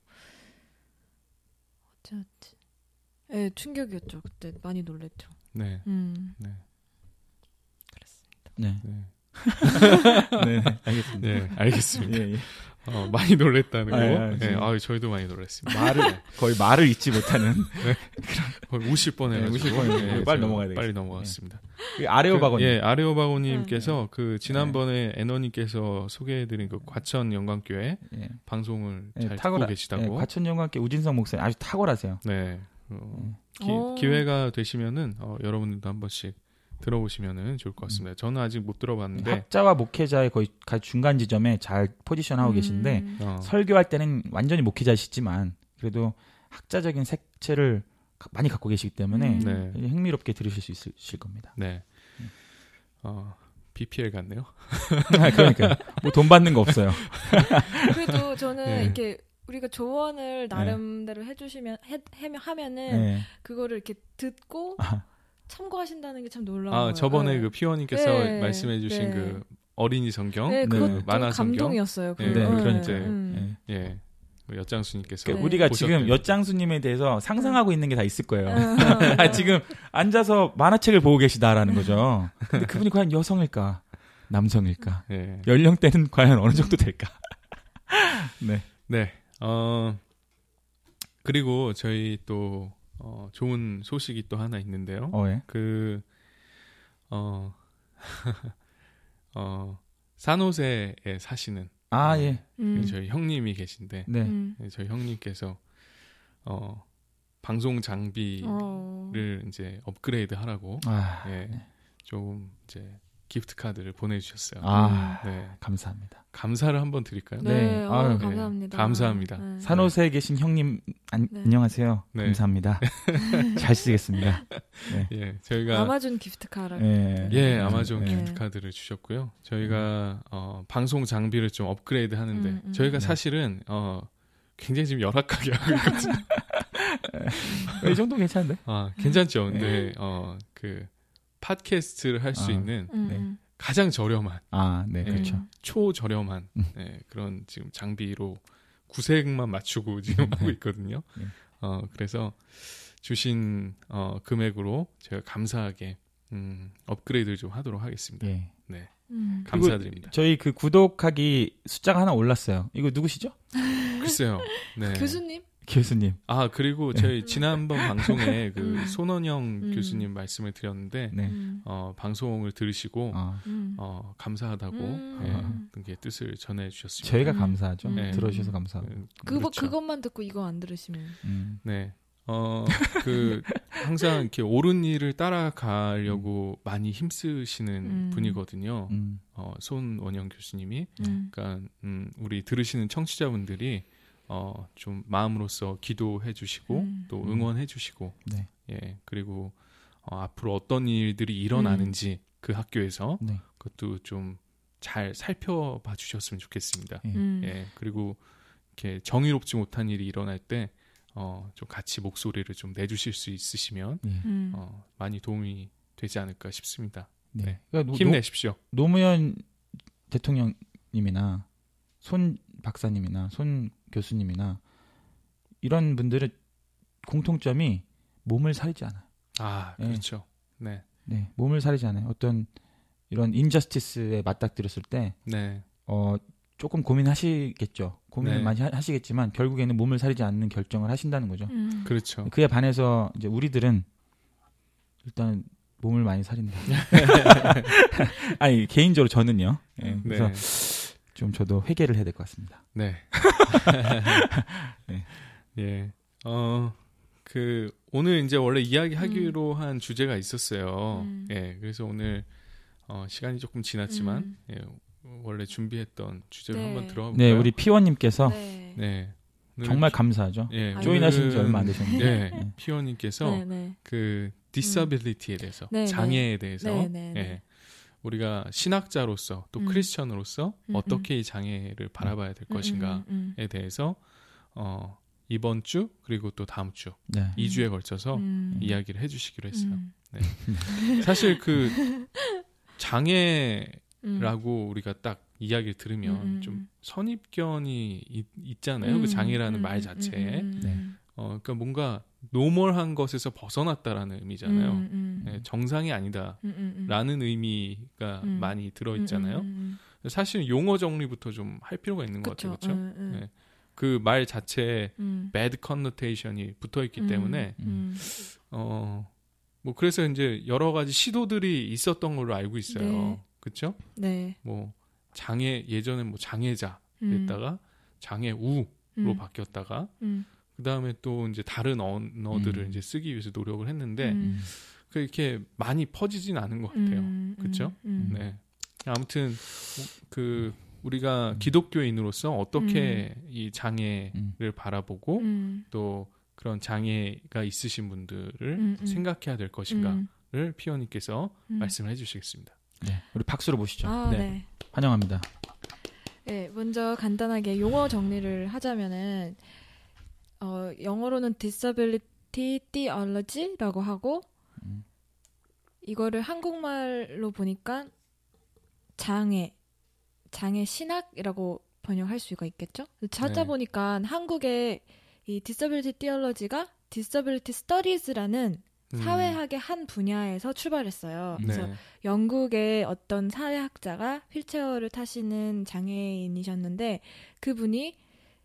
어쩌지? 예, 충격이었죠. 그때 많이 놀랬죠. 네. 음. 네. 그랬습니다. 네. 네. 네, 네, 알겠습니다. 네, 알겠습니다. 예, 예. 어, 많이 놀랬다는 거. 아, 예, 아, 네, 지금. 아, 저희도 많이 놀랐습니다. 말을 거의 말을 잊지 못하는 거의 우실 뻔해가지고. 네, 우실 뻔해가지고 빨리 제가 넘어가야 빨리 되겠습니다. 넘어갔습니다. 그 아레오바건. 그, 예, 아레오바고님께서 네. 그 지난번에 애너님께서 소개해드린 그 과천 영광교회 예. 방송을 예, 잘 탁월하- 듣고 계시다고. 예, 과천영광께 우진성 목사님 아주 탁월하세요. 네. 어, 기, 오. 기회가 되시면은 어, 여러분들도 한 번씩 들어보시면은 좋을 것 같습니다. 저는 아직 못 들어봤는데 학자와 목회자의 거의 가- 중간 지점에 잘 포지션하고 계신데 음. 어, 설교할 때는 완전히 목회자시지만 그래도 학자적인 색채를 가- 많이 갖고 계시기 때문에 음. 네, 굉장히 흥미롭게 들으실 수 있으실 겁니다. 네, 어, 비피엘 같네요. 그러니까 뭐 돈 받는 거 없어요. 그래도 저는 네. 이렇게 우리가 조언을 나름대로 해주시면 해, 해- 하면은 네. 그거를 이렇게 듣고 아. 참고하신다는 게 참 놀라워요. 아, 저번에 네. 그 피원님께서 네, 말씀해주신 네. 그 어린이 성경, 네, 네. 그것 그 좀 만화 성경, 감동이었어요. 네, 그거. 네, 그 그러니까 이제 음. 네. 예, 그 엿장수님께서 그러니까 네. 우리가 보셨던- 지금 엿장수님에 대해서 상상하고 있는 게 다 있을 거예요. 어. 아, 지금 앉아서 만화책을 보고 계시다라는 거죠. 근데 그분이 과연 여성일까, 남성일까, 예, 연령대는 과연 어느 정도 될까? 네. 네, 어 그리고 저희 또 어, 좋은 소식이 또 하나 있는데요. 어, 예. 그, 어, 어, 산호세에 사시는 아, 예. 음. 저희 형님이 계신데, 네. 음. 네, 저희 형님께서, 어, 방송 장비를 어. 이제 업그레이드 하라고, 아, 예, 좀 이제 기프트 카드를 보내주셨어요. 아, 네, 감사합니다. 감사를 한번 드릴까요? 네, 네. 어, 아유, 감사합니다. 네, 감사합니다. 네. 산호세에 계신 형님, 안, 네. 안녕하세요. 네. 감사합니다. 잘 쓰겠습니다. 예, 저희가 아마존 기프트 카드. 예. 예, 아마존 예. 기프트 카드를 주셨고요. 저희가 어, 방송 장비를 좀 업그레이드 하는데 음, 음. 저희가 네. 사실은 어, 굉장히 지금 열악하게 하고 있거든요. 이 정도 괜찮은데? 아, 괜찮죠. 근데 어, 그 팟캐스트를 할 수 아. 있는 음, 네. 음. 가장 저렴한 아, 네, 네. 그렇죠. 음. 초저렴한 음. 네, 그런 지금 장비로 구색만 맞추고 지금 네. 하고 있거든요. 네. 어, 그래서 주신 어, 금액으로 제가 감사하게 음, 업그레이드를 좀 하도록 하겠습니다. 예. 네, 음. 감사드립니다. 저희 그 구독하기 숫자가 하나 올랐어요. 이거 누구시죠? 글쎄요. 네. 교수님? 교수님. 아 그리고 저희 지난번 방송에 그 음. 손원영 음. 교수님 말씀을 드렸는데 네. 음. 어, 방송을 들으시고 어, 음. 어, 감사하다고 음. 예, 음. 그게 뜻을 전해주셨습니다. 저희가 음. 감사하죠. 음. 들어주셔서 감사하고. 음, 그거 그렇죠. 그것만 듣고 이거 안 들으시면. 음. 네. 어, 그, 항상 이렇게 옳은 일을 따라가려고 많이 힘쓰시는 음. 분이거든요. 음. 어, 손원영 교수님이. 음. 그러니까, 음, 우리 들으시는 청취자분들이, 어, 좀 마음으로써 기도해 주시고, 음. 또 음. 응원해 주시고, 네. 예, 그리고, 어, 앞으로 어떤 일들이 일어나는지 그 학교에서 네. 그것도 좀 잘 살펴봐 주셨으면 좋겠습니다. 예. 음. 예, 그리고 이렇게 정의롭지 못한 일이 일어날 때, 어, 좀 같이 목소리를 좀 내주실 수 있으시면 예. 음. 어, 많이 도움이 되지 않을까 싶습니다. 네. 네. 그러니까 노, 힘내십시오. 노, 노무현 대통령님이나 손 박사님이나 손 교수님이나 이런 분들의 공통점이 몸을 사리지 않아요. 아, 네. 그렇죠. 네, 네, 몸을 사리지 않아요. 어떤 이런 인저스티스에 맞닥뜨렸을 때 네, 어, 조금 고민하시겠죠. 고민을 네. 많이 하, 하시겠지만 결국에는 몸을 사리지 않는 결정을 하신다는 거죠. 음. 그렇죠. 그에 반해서 이제 우리들은 일단 몸을 많이 사린다. 아니 개인적으로 저는요. 예, 그래서 네, 좀 저도 회개를 해야 될 것 같습니다. 네, 네. 예, 어, 그 오늘 이제 원래 이야기하기로 음. 한 주제가 있었어요. 음. 예, 그래서 오늘 어, 시간이 조금 지났지만 음. 예, 원래 준비했던 주제를 네. 한번 들어볼까요? 네, 우리 피원님께서 네. 네, 오늘 정말 감사하죠. 예, 아유. 조인하신 지 오늘은- 얼마 안 되셨는데. 예, 네. 피원님께서 네, 네. 그 디서빌리티에 대해서 네, 네. 장애에 대해서 네, 네, 네. 예, 우리가 신학자로서 또 음. 크리스천으로서 음, 어떻게 이 장애를 바라봐야 될 것인가에 음, 음, 대해서 어, 이번 주 그리고 또 다음 주 네. 이 주에 걸쳐서 음. 이야기를 해주시기로 했어요. 음. 사실 그 장애라고 음. 우리가 딱 이야기를 들으면 음, 음, 좀 음. 선입견이 있, 있잖아요. 그 음, 장애라는 음, 말 음, 자체에 음, 네. 음, 어, 그러니까 뭔가 노멀한 것에서 벗어났다라는 의미잖아요. 음, 음, 네, 정상이 아니다라는 음, 음, 음. 의미가 음. 많이 들어 있잖아요. 음, 음, 사실 용어 정리부터 좀 할 필요가 있는 음. 것 같아요. 그쵸. 그렇죠? 음, 음. 네. 그 말 자체에 음. bad connotation이 붙어 있기 음, 때문에 음. 어, 뭐 그래서 이제 여러 가지 시도들이 있었던 걸로 알고 있어요. 네. 그렇죠? 네. 뭐 장애 예전에 뭐 장애자 음. 됐다가 장애우로 음. 바뀌었다가 음. 그 다음에 또 이제 다른 언어들을 음. 이제 쓰기 위해서 노력을 했는데 음. 그 이렇게 많이 퍼지진 않은 것 같아요. 음, 그쵸? 음, 음. 네. 아무튼 그 우리가 기독교인으로서 어떻게 이 장애를 음. 바라보고 음. 또 그런 장애가 있으신 분들을 음, 음. 생각해야 될 것인가를 음. 피어님께서 음. 말씀을 해주시겠습니다. 네. 우리 박수로 모시죠. 아, 네. 네. 환영합니다. 네, 먼저 간단하게 용어 정리를 하자면은 어, 영어로는 disability theology라고 하고 음. 이거를 한국말로 보니까 장애, 장애 신학이라고 번역할 수가 있겠죠? 찾아보니까 한국의 이 disability theology가 disability studies라는 음. 사회학의 한 분야에서 출발했어요. 그래서 네. 영국의 어떤 사회학자가 휠체어를 타시는 장애인이셨는데 그분이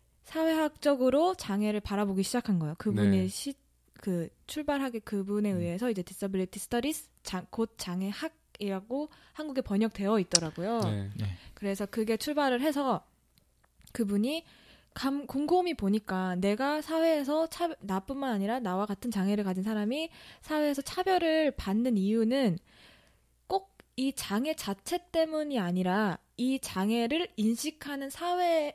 사회학적으로 장애를 바라보기 시작한 거예요. 그분의 네. 시, 그 출발하게 그분에 의해서 이제 disability studies, 장, 곧 장애학이라고 한국에 번역되어 있더라고요. 네. 네. 그래서 그게 출발을 해서 그분이 감, 곰곰이 보니까 내가 사회에서 차, 나뿐만 아니라 나와 같은 장애를 가진 사람이 사회에서 차별을 받는 이유는 꼭 이 장애 자체 때문이 아니라 이 장애를 인식하는 사회적인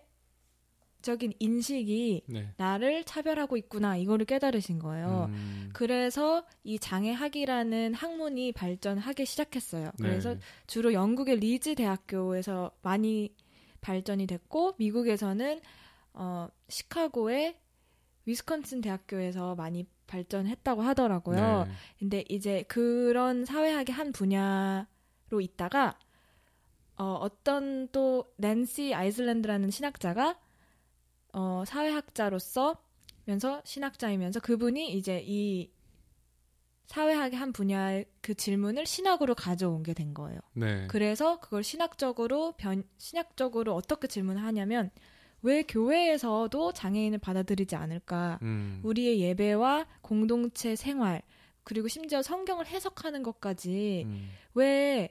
인식이 네. 나를 차별하고 있구나 이거를 깨달으신 거예요. 음. 그래서 이 장애학이라는 학문이 발전하기 시작했어요. 그래서 네. 주로 영국의 리즈 대학교에서 많이 발전이 됐고 미국에서는 어, 시카고의 위스콘신 대학교에서 많이 발전했다고 하더라고요. 네. 근데 이제 그런 사회학의 한 분야로 있다가 어, 어떤 또 낸시 아이슬란드라는 신학자가 어, 사회학자로서 면서 신학자이면서 그분이 이제 이 사회학의 한 분야의 그 질문을 신학으로 가져온 게 된 거예요. 네. 그래서 그걸 신학적으로 변 신학적으로 어떻게 질문을 하냐면 왜 교회에서도 장애인을 받아들이지 않을까? 음. 우리의 예배와 공동체 생활 그리고 심지어 성경을 해석하는 것까지 음. 왜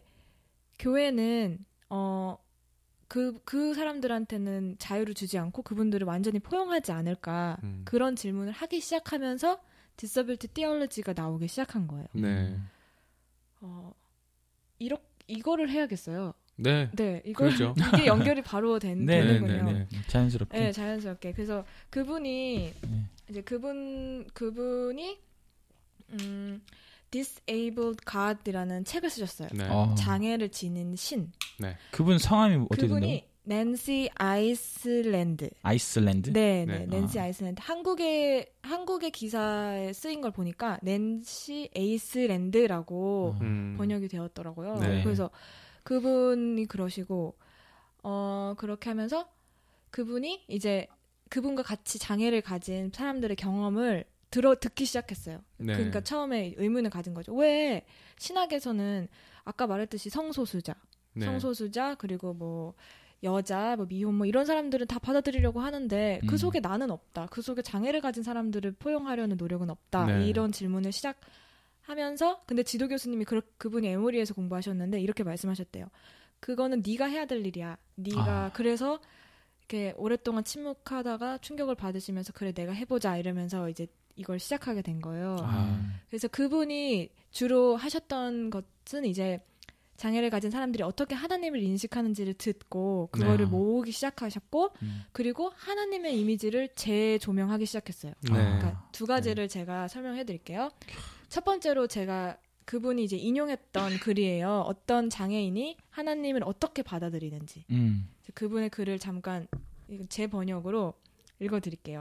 교회는 어 그, 그 사람들한테는 자유를 주지 않고 그분들을 완전히 포용하지 않을까 음. 그런 질문을 하기 시작하면서 디서빌티 티올로지가 나오기 시작한 거예요. 네. 어, 이렇 이거를 해야겠어요. 네. 네, 이걸 그렇죠. 이게 연결이 바로 된, 네, 네, 되는군요. 네, 네. 자연스럽게. 네, 자연스럽게. 그래서 그분이 네. 이제 그분 그분이 음, Disabled God이라는 책을 쓰셨어요. 네. 어. 장애를 지닌 신. 그분 성함이 어떻게 된다고? 그분이 낸시 아이슬랜드. 아이슬랜드? 네, 네. 네, 낸시 아. 아이슬랜드. 한국의 한국의 기사에 쓰인 걸 보니까 낸시 에이슬랜드라고 음. 번역이 되었더라고요. 네. 그래서 그분이 그러시고 어 그렇게 하면서 그분이 이제 그분과 같이 장애를 가진 사람들의 경험을 들어 듣기 시작했어요. 네. 그러니까 처음에 의문을 가진 거죠. 왜 신학에서는 아까 말했듯이 성소수자, 네. 성소수자 그리고 뭐 여자, 뭐 미혼 뭐 이런 사람들은 다 받아들이려고 하는데 그 음. 속에 나는 없다. 그 속에 장애를 가진 사람들을 포용하려는 노력은 없다. 네. 이런 질문을 시작하면서 근데 지도 교수님이 그, 그분이 에모리에서 공부하셨는데 이렇게 말씀하셨대요. 그거는 네가 해야 될 일이야. 네가 아. 그래서 이렇게 오랫동안 침묵하다가 충격을 받으시면서 그래 내가 해보자 이러면서 이제 이걸 시작하게 된 거예요. 아. 그래서 그분이 주로 하셨던 것은 이제 장애를 가진 사람들이 어떻게 하나님을 인식하는지를 듣고 그거를 네. 모으기 시작하셨고 음. 그리고 하나님의 이미지를 재조명하기 시작했어요. 네. 그러니까 두 가지를 제가 설명해 드릴게요. 첫 번째로 제가 그분이 이제 인용했던 글이에요. 어떤 장애인이 하나님을 어떻게 받아들이는지. 음. 그분의 글을 잠깐 제 번역으로 읽어 드릴게요.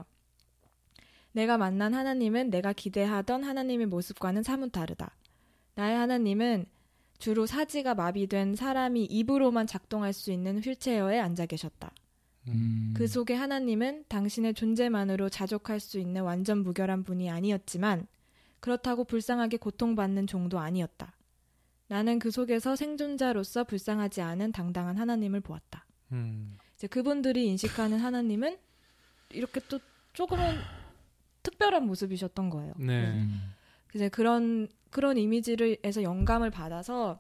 내가 만난 하나님은 내가 기대하던 하나님의 모습과는 사뭇 다르다. 나의 하나님은 주로 사지가 마비된 사람이 입으로만 작동할 수 있는 휠체어에 앉아 계셨다. 음. 그 속에 하나님은 당신의 존재만으로 자족할 수 있는 완전 무결한 분이 아니었지만 그렇다고 불쌍하게 고통받는 종도 아니었다. 나는 그 속에서 생존자로서 불쌍하지 않은 당당한 하나님을 보았다. 음. 이제 그분들이 인식하는 하나님은 이렇게 또 조금은 특별한 모습이셨던 거예요. 네. 음. 그래서 그런 그런 이미지를에서 영감을 받아서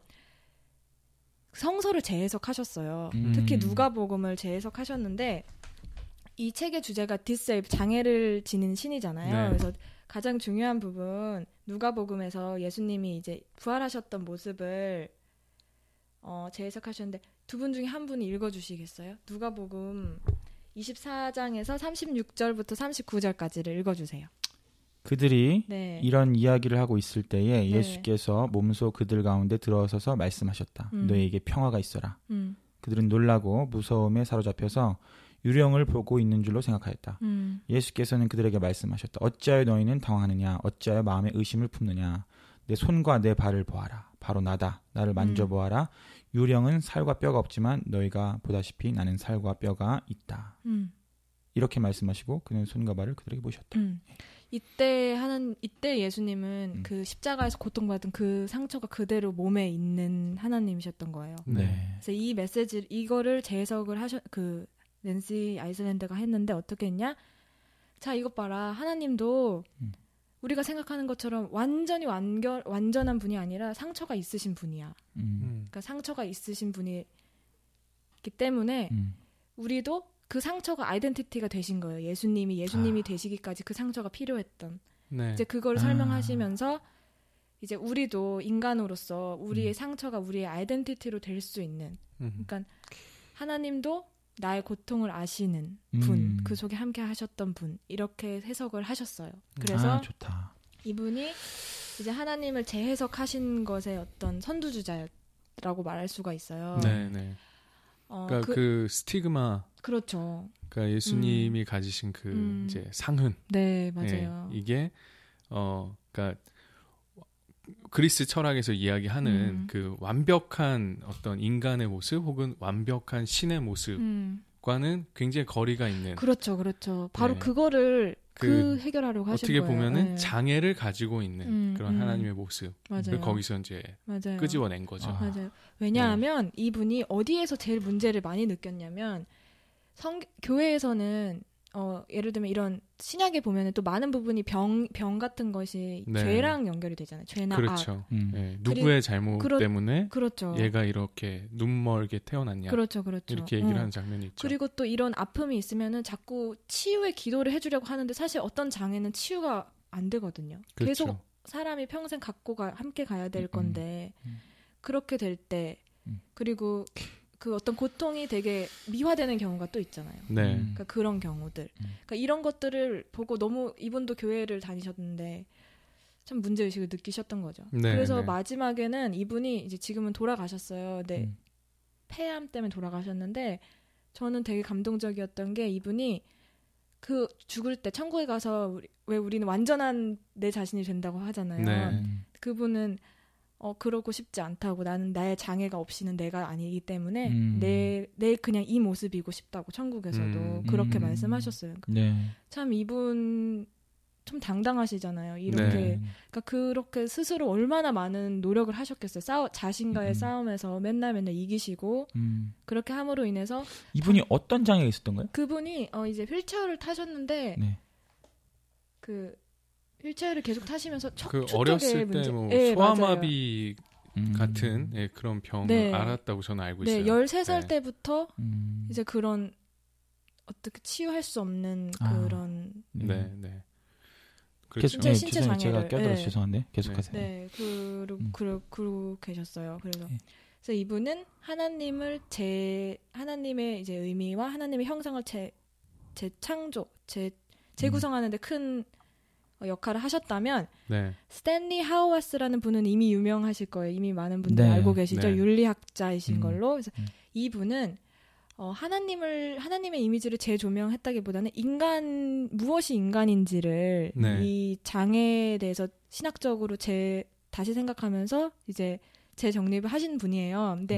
성서를 재해석하셨어요. 음. 특히 누가복음을 재해석하셨는데 이 책의 주제가 디세이블 장애를 지닌 신이잖아요. 네. 그래서 가장 중요한 부분 누가복음에서 예수님이 이제 부활하셨던 모습을 어, 재해석하셨는데 두 분 중에 한 분이 읽어주시겠어요? 누가복음 이십사 장에서 삼십육 절부터 삼십구 절까지를 읽어주세요. 그들이 네. 이런 이야기를 하고 있을 때에 네. 예수께서 몸소 그들 가운데 들어서서 말씀하셨다. 음. 너희에게 평화가 있어라. 음, 그들은 놀라고 무서움에 사로잡혀서 유령을 보고 있는 줄로 생각하였다. 음, 예수께서는 그들에게 말씀하셨다. 어찌하여 너희는 당황하느냐? 어찌하여 마음에 의심을 품느냐? 내 손과 내 발을 보아라. 바로 나다. 나를 만져보아라. 유령은 살과 뼈가 없지만 너희가 보다시피 나는 살과 뼈가 있다. 음, 이렇게 말씀하시고 그는 손과 발을 그들에게 보셨다. 음. 이때 하는 이때 예수님은 음. 그 십자가에서 고통받은 그 상처가 그대로 몸에 있는 하나님이셨던 거예요. 네. 그래서 이 메시지 이거를 재해석을 하셔 그 낸시 아이슬랜드가 했는데 어떻게 했냐? 자 이것 봐라 하나님도 음. 우리가 생각하는 것처럼 완전히 완결 완전한 분이 아니라 상처가 있으신 분이야. 음. 음. 그러니까 상처가 있으신 분이기 때문에 음. 우리도 그 상처가 아이덴티티가 되신 거예요. 예수님이 예수님이 아. 되시기까지 그 상처가 필요했던. 네. 이제 그걸 아. 설명하시면서 이제 우리도 인간으로서 우리의 음. 상처가 우리의 아이덴티티로 될 수 있는. 음. 그러니까 하나님도 나의 고통을 아시는 분, 음. 그 속에 함께 하셨던 분 이렇게 해석을 하셨어요. 그래서 아, 좋다. 이분이 이제 하나님을 재해석하신 것의 어떤 선두주자라고 말할 수가 있어요. 네, 네. 어, 그러니까 그, 그, 스티그마, 그렇죠. 그러니까 예수님이 가지신 그 음. 이제 상흔, 네, 맞아요. 예, 이게 어, 그러니까 그리스 철학에서 이야기하는 음. 그 완벽한 어떤 인간의 모습 혹은 완벽한 신의 모습과 음, 과는 굉장히 거리가 있는. 그렇죠, 그렇죠. 바로 네. 그거를 그, 그 해결하려고 하신 어떻게 거예요. 보면은 네. 장애를 가지고 있는 음, 그런 음. 하나님의 모습을 맞아요. 거기서 이제 맞아요. 끄집어낸 거죠. 아. 맞아요. 왜냐하면 이분이 어디에서 제일 문제를 많이 느꼈냐면 성 교회에서는 어, 예를 들면 이런 신약에 보면은 또 많은 부분이 병, 병 같은 것이 네. 죄랑 연결이 되잖아요. 죄나 악. 그렇죠. 음. 네, 누구의 잘못 그렇- 때문에 그렇죠. 얘가 이렇게 눈멀게 태어났냐. 그렇죠, 그렇죠. 이렇게 얘기를 어. 하는 장면이 있죠. 그리고 또 이런 아픔이 있으면은 자꾸 치유의 기도를 해주려고 하는데 사실 어떤 장애는 치유가 안 되거든요. 그렇죠. 계속 사람이 평생 갖고 가, 함께 가야 될 음, 건데 음. 그렇게 될 때 음. 그리고 그 어떤 고통이 되게 미화되는 경우가 또 있잖아요. 네. 음. 그러니까 그런 경우들. 음. 그러니까 이런 것들을 보고 너무 이분도 교회를 다니셨는데 참 문제의식을 느끼셨던 거죠. 네, 그래서 네. 마지막에는 이분이 이제 지금은 돌아가셨어요. 네. 음. 폐암 때문에 돌아가셨는데 저는 되게 감동적이었던 게 이분이 그 죽을 때 천국에 가서 우리, 왜 우리는 완전한 내 자신이 된다고 하잖아요. 네. 음. 그분은 어 그러고 싶지 않다고 나는 나의 장애가 없이는 내가 아니기 때문에 음. 내, 내 그냥 이 모습이고 싶다고 천국에서도 음. 그렇게 음. 말씀하셨어요. 네. 참 이분 좀 당당하시잖아요. 이렇게 네. 그러니까 그렇게 스스로 얼마나 많은 노력을 하셨겠어요. 싸우, 자신과의 음. 싸움에서 맨날 맨날 이기시고 음. 그렇게 함으로 인해서 이분이 어떤 장애가 있었던 거예요? 그분이 어 이제 휠체어를 타셨는데 네. 그 휠체어를 계속 타시면서 척, 그 축 어렸을 쪽에 때 문제. 뭐 네, 소아마비 음. 같은 예, 그런 병을 네. 알았다고 저는 알고 네, 있어요. 열세 살 네. 때부터 음. 이제 그런 어떻게 치유할 수 없는 아. 그런 네, 네. 그렇죠. 계속 신체- 네, 신체 죄송해요. 제가 장애를, 껴들어서 네. 죄송한데 계속하세요. 네, 그러, 음. 그러, 그러고 계셨어요. 그래서 네. 그래서 이분은 하나님을 제 하나님의 이제 의미와 하나님의 형상을 재 재창조, 재 재구성하는데 큰 어, 역할을 하셨다면 네. 스탠리 하우아스라는 분은 이미 유명하실 거예요. 이미 많은 분들이 네. 알고 계시죠. 네. 윤리학자이신 음. 걸로. 그래서 음. 이분은 어, 하나님을 하나님의 이미지를 재조명했다기보다는 인간 무엇이 인간인지를 네. 이 장애에 대해서 신학적으로 재 다시 생각하면서 이제 재정립을 하신 분이에요. 근데 음.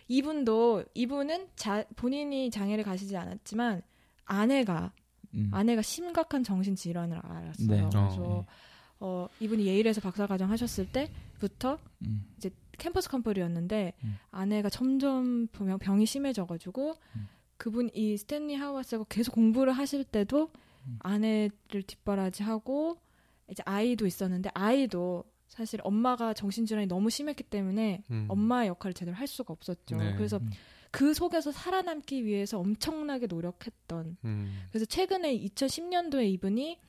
이분도 이분은 자, 본인이 장애를 가지지 않았지만 아내가 음. 아내가 심각한 정신 질환을 앓았어요. 네. 그래서 어. 어, 이분이 예일에서 박사과정 하셨을 때부터 음. 이제 캠퍼스 컴플이었는데 음. 아내가 점점 병, 병이 심해져가지고 음. 그분 이 스탠리 하우아스가 계속 공부를 하실 때도 음. 아내를 뒷바라지하고 이제 아이도 있었는데 아이도 사실 엄마가 정신질환이 너무 심했기 때문에 음. 엄마의 역할을 제대로 할 수가 없었죠. 네. 그래서 음. 그 속에서 살아남기 위해서 엄청나게 노력했던. 음. 그래서 최근에 이천십 년도에 이분이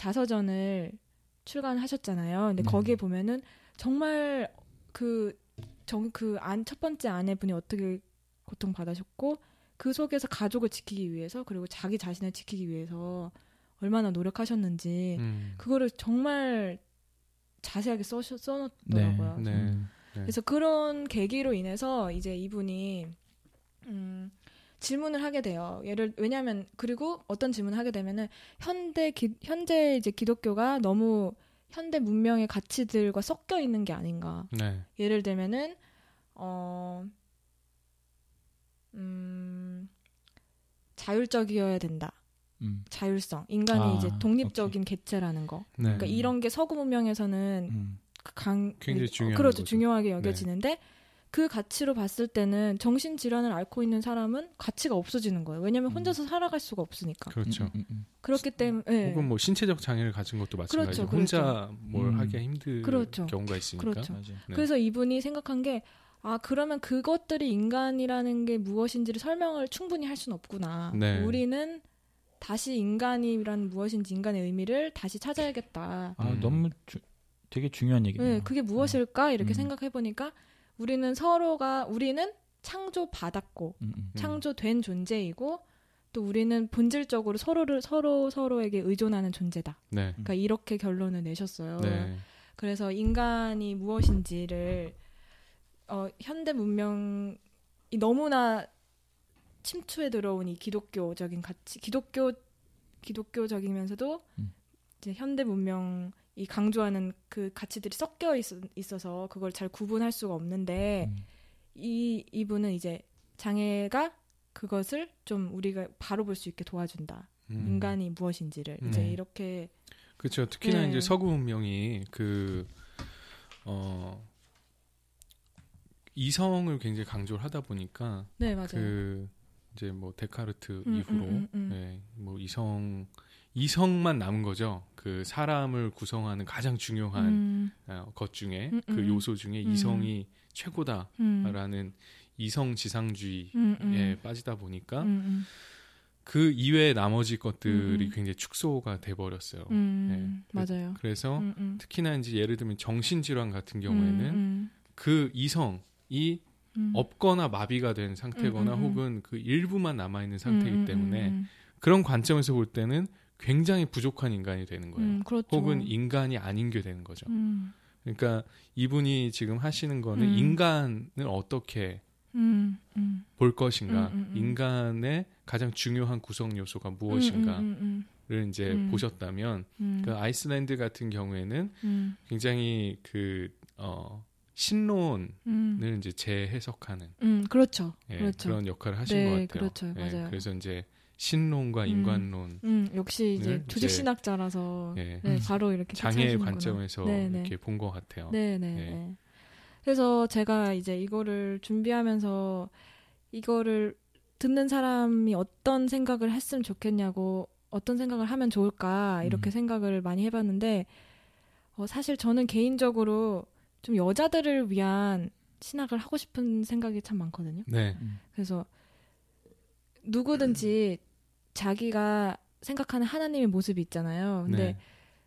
자서전을 출간하셨잖아요. 근데 네. 거기에 보면은 정말 그 정 그 안 첫 번째 아내분이 어떻게 고통 받으셨고 그 속에서 가족을 지키기 위해서 그리고 자기 자신을 지키기 위해서 얼마나 노력하셨는지 음. 그거를 정말 자세하게 써 써놓더라고요. 네. 음. 그래서 그런 계기로 인해서 이제 이분이 음, 질문을 하게 돼요. 예를 왜냐하면 그리고 어떤 질문을 하게 되면은 현대 기, 현재 이제 기독교가 너무 현대 문명의 가치들과 섞여 있는 게 아닌가. 네. 예를 들면은 어, 음, 자율적이어야 된다. 음. 자율성. 인간이 아, 이제 독립적인 개체라는 거. 네. 그러니까 이런 게 서구 문명에서는 음. 강 굉장히 어, 중요한 그렇죠. 거죠. 중요하게 여겨지는데 네. 그 가치로 봤을 때는 정신 질환을 앓고 있는 사람은 가치가 없어지는 거예요. 왜냐하면 음. 혼자서 살아갈 수가 없으니까. 그렇죠. 음, 음, 음. 그렇기 때문에 네. 혹은 뭐 신체적 장애를 가진 것도 마찬가지죠. 그렇죠, 혼자 뭘 음. 하기가 힘든 그렇죠. 경우가 있으니까. 그렇죠. 맞아요. 네. 그래서 이분이 생각한 게 아, 그러면 그것들이 인간이라는 게 무엇인지를 설명을 충분히 할 수는 없구나. 네. 우리는 다시 인간이란 무엇인지 인간의 의미를 다시 찾아야겠다. 아, 음. 너무 주, 되게 중요한 얘기네요. 네, 그게 무엇일까? 이렇게 음. 생각해 보니까 우리는 서로가 우리는 창조받았고 음, 음. 창조된 존재이고 또 우리는 본질적으로 서로를 서로 서로에게 의존하는 존재다. 네. 그러니까 이렇게 결론을 내셨어요. 네. 그래서 인간이 무엇인지를 어, 현대 문명이 너무나 침투에 들어온 이 기독교적인 가치, 기독교 기독교적이면서도 음. 이제 현대 문명이 강조하는 그 가치들이 섞여 있, 있어서 그걸 잘 구분할 수가 없는데 음. 이 이분은 이제 장애가 그것을 좀 우리가 바로 볼 수 있게 도와준다. 음. 인간이 무엇인지를 이제 네. 이렇게 그렇죠. 특히나 네. 이제 서구 문명이 그 어, 이성을 굉장히 강조를 하다 보니까 네 맞아요. 그 이제 뭐 데카르트 음, 이후로 음, 음, 음. 네, 뭐 이성 이성만 남은 거죠. 그 사람을 구성하는 가장 중요한 음, 어, 것 중에 음, 그 음. 요소 중에 음. 이성이 최고다라는 음, 이성 지상주의에 음, 음. 빠지다 보니까 음, 음. 그 이외의 나머지 것들이 음, 음. 굉장히 축소가 돼 버렸어요. 음, 네. 맞아요. 그래서 음, 음. 특히나 이제 예를 들면 정신질환 같은 경우에는 음, 그 이성이 음. 없거나 마비가 된 상태거나 음, 음, 음. 혹은 그 일부만 남아 있는 상태이기 음, 음, 때문에 음, 그런 관점에서 볼 때는 굉장히 부족한 인간이 되는 거예요. 음, 그렇죠. 혹은 인간이 아닌 게 되는 거죠. 음, 그러니까 이분이 지금 하시는 거는 음. 인간을 어떻게 음, 음. 볼 것인가, 음, 음, 음. 인간의 가장 중요한 구성 요소가 무엇인가를 음, 음, 이제 음. 보셨다면 음, 그 아이슬란드 같은 경우에는 음, 굉장히 그 어, 신론을 음, 이제 재해석하는 음, 그렇죠. 예, 그렇죠. 그런 역할을 하신 네, 것 같아요. 그렇죠. 예, 맞아요. 그래서 이제 신론과 음. 인간론 음, 역시 이제 이제 조직 신학자라서 예, 네, 바로 이렇게 장애의 캐치하시는구나. 관점에서 네, 네. 이렇게 본 것 같아요. 네, 네, 네. 네. 그래서 제가 이제 이거를 준비하면서 이거를 듣는 사람이 어떤 생각을 했으면 좋겠냐고 어떤 생각을 하면 좋을까 이렇게 음. 생각을 많이 해봤는데 어, 사실 저는 개인적으로 좀 여자들을 위한 신학을 하고 싶은 생각이 참 많거든요. 네, 그래서 누구든지 자기가 생각하는 하나님의 모습이 있잖아요. 근데 네,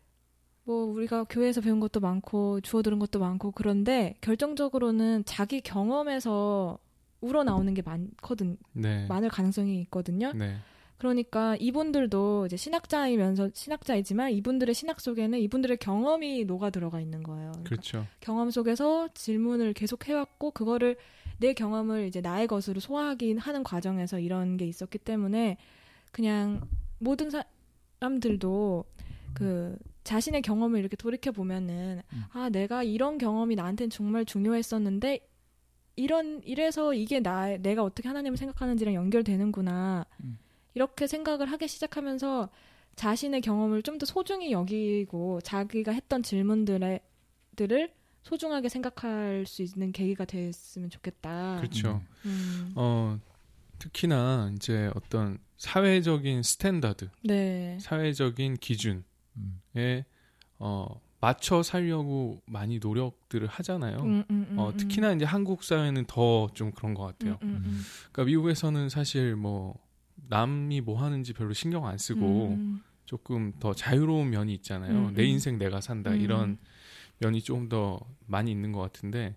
뭐 우리가 교회에서 배운 것도 많고 주워 들은 것도 많고 그런데 결정적으로는 자기 경험에서 우러나오는 게 많거든, 네, 많을 가능성이 있거든요. 네, 그러니까 이분들도 이제 신학자이면서 신학자이지만 이분들의 신학 속에는 이분들의 경험이 녹아 들어가 있는 거예요. 그러니까 그렇죠. 경험 속에서 질문을 계속 해왔고 그거를 내 경험을 이제 나의 것으로 소화하긴 하는 과정에서 이런 게 있었기 때문에 그냥 모든 사람들도 그 자신의 경험을 이렇게 돌이켜 보면은 음. 아 내가 이런 경험이 나한테는 정말 중요했었는데 이런 이래서 이게 나 내가 어떻게 하나님을 생각하는지랑 연결되는구나 음. 이렇게 생각을 하기 시작하면서 자신의 경험을 좀 더 소중히 여기고 자기가 했던 질문들을 들을 소중하게 생각할 수 있는 계기가 됐으면 좋겠다. 그렇죠. 음. 어, 특히나 이제 어떤 사회적인 스탠다드, 네. 사회적인 기준에 음. 어, 맞춰 살려고 많이 노력들을 하잖아요. 음, 음, 음, 어, 특히나 이제 한국 사회는 더 좀 그런 것 같아요. 음, 음, 음. 그러니까 미국에서는 사실 뭐 남이 뭐 하는지 별로 신경 안 쓰고 음, 조금 더 자유로운 면이 있잖아요. 음, 내 음. 인생 내가 산다 음. 이런 면이 좀 더 많이 있는 것 같은데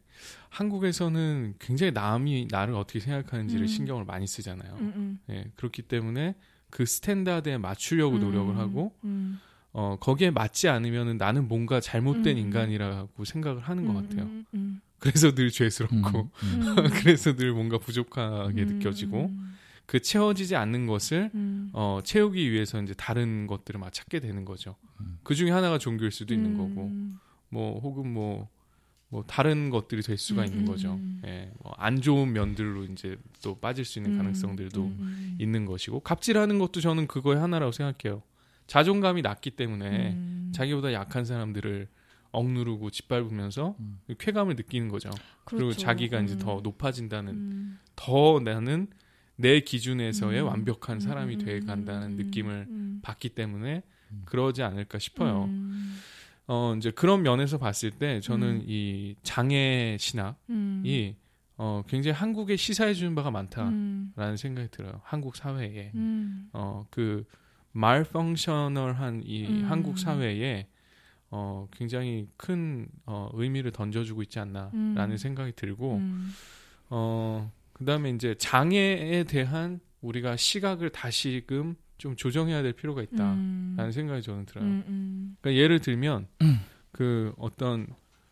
한국에서는 굉장히 남이 나를 어떻게 생각하는지를 음. 신경을 많이 쓰잖아요. 음, 음. 예, 그렇기 때문에 그 스탠다드에 맞추려고 노력을 음, 하고 음. 어, 거기에 맞지 않으면 나는 뭔가 잘못된 음. 인간이라고 생각을 하는 것 음, 같아요. 음, 음. 그래서 늘 죄스럽고 음. 음. 음. 그래서 늘 뭔가 부족하게 음, 느껴지고 음, 그 채워지지 않는 것을 음. 어, 채우기 위해서 이제 다른 것들을 막 찾게 되는 거죠. 음. 그 중에 하나가 종교일 수도 있는 음. 거고, 뭐 혹은 뭐, 뭐 다른 것들이 될 수가 음, 있는 음, 거죠. 음. 예, 뭐 안 좋은 면들로 이제 또 빠질 수 있는 음, 가능성들도 음, 음. 있는 것이고, 갑질하는 것도 저는 그거의 하나라고 생각해요. 자존감이 낮기 때문에 음. 자기보다 약한 사람들을 억누르고 짓밟으면서 음. 쾌감을 느끼는 거죠. 그리고 그렇죠. 자기가 이제 음. 더 높아진다는, 음. 더 나는 내 기준에서의 음. 완벽한 사람이 음, 음, 돼 간다는 음, 느낌을 음. 받기 때문에 음. 그러지 않을까 싶어요. 음. 어, 이제 그런 면에서 봤을 때 저는 음. 이 장애 신학이 음. 어, 굉장히 한국에 시사해 주는 바가 많다라는 음. 생각이 들어요. 한국 사회에. 음. 어, 그 말펑셔널한 이 음. 한국 사회에 어, 굉장히 큰 어, 의미를 던져주고 있지 않나라는 음. 생각이 들고 음. 어, 그다음에 이제 장애에 대한 우리가 시각을 다시금 좀 조정해야 될 필요가 있다라는 음. 생각이 저는 들어요. 음. 음. 그러니까 예를 들면 그 어떤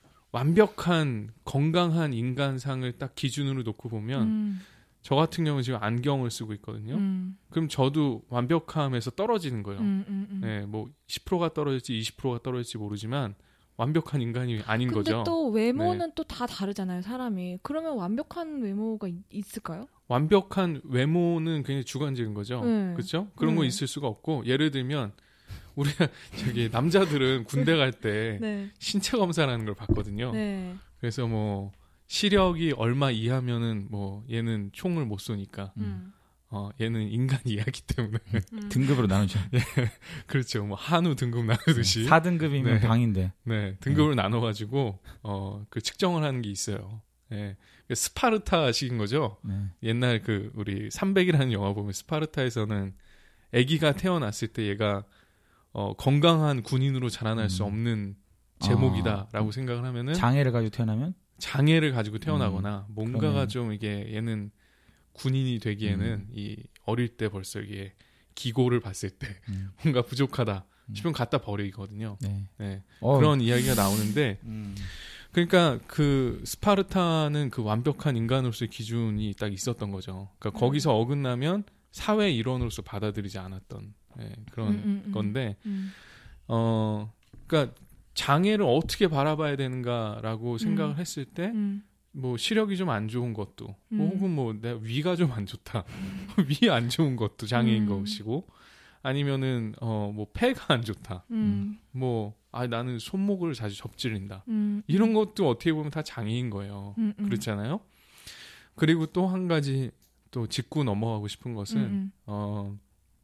완벽한 건강한 인간상을 딱 기준으로 놓고 보면 음. 저 같은 경우는 지금 안경을 쓰고 있거든요. 음. 그럼 저도 완벽함에서 떨어지는 거예요. 음. 음. 음. 네, 뭐 십 퍼센트가 떨어질지 이십 퍼센트가 떨어질지 모르지만 완벽한 인간이 아닌 근데 거죠. 또 외모는 또 다 다르잖아요, 사람이. 그러면 완벽한 외모가 있, 있을까요? 완벽한 외모는 굉장히 주관적인 거죠. 네. 그렇죠? 그런 거 네. 있을 수가 없고 예를 들면 우리가 저기 남자들은 군대 갈 때 네. 신체 검사라는 걸 받거든요. 네. 그래서 뭐 시력이 얼마 이하면은 뭐 얘는 총을 못 쏘니까 음. 어 얘는 인간 이하기 때문에 음. 등급으로 나누죠. 그렇죠. 뭐 한우 등급 나누듯이 사 등급이면 네. 방인데. 네 등급을 나눠가지고 어 그 측정을 하는 게 있어요. 예. 스파르타식인 거죠. 네. 옛날 그 우리 삼백이라는 영화 보면 스파르타에서는 아기가 태어났을 때 얘가 어, 건강한 군인으로 자라날 음. 수 없는 제목이다라고 아, 생각을 하면은 장애를 가지고 태어나면 장애를 가지고 태어나거나 음, 뭔가가 그러네. 좀 이게 얘는 군인이 되기에는 음. 이 어릴 때 벌써 이게 기고를 봤을 때 음. 뭔가 부족하다 음. 싶으면 갖다 버리거든요. 네. 네. 어, 그런 이야기가 나오는데 음. 그러니까 그 스파르타는 그 완벽한 인간으로서의 기준이 딱 있었던 거죠. 그러니까 음. 거기서 어긋나면 사회 일원으로서 받아들이지 않았던 네, 그런 음, 음, 음. 건데 음. 어 그러니까 장애를 어떻게 바라봐야 되는가라고 생각을 했을 때 음. 뭐 시력이 좀 안 좋은 것도 음. 뭐 혹은 뭐 내 위가 좀 안 좋다 위 안 좋은 것도 장애인 음. 것이고 아니면은 어 뭐 폐가 안 좋다 음. 뭐 아 나는 손목을 자주 접지른다 음. 이런 것도 어떻게 보면 다 장애인 거예요. 음, 음. 그렇잖아요. 그리고 또 한 가지 또 짚고 넘어가고 싶은 것은 음, 어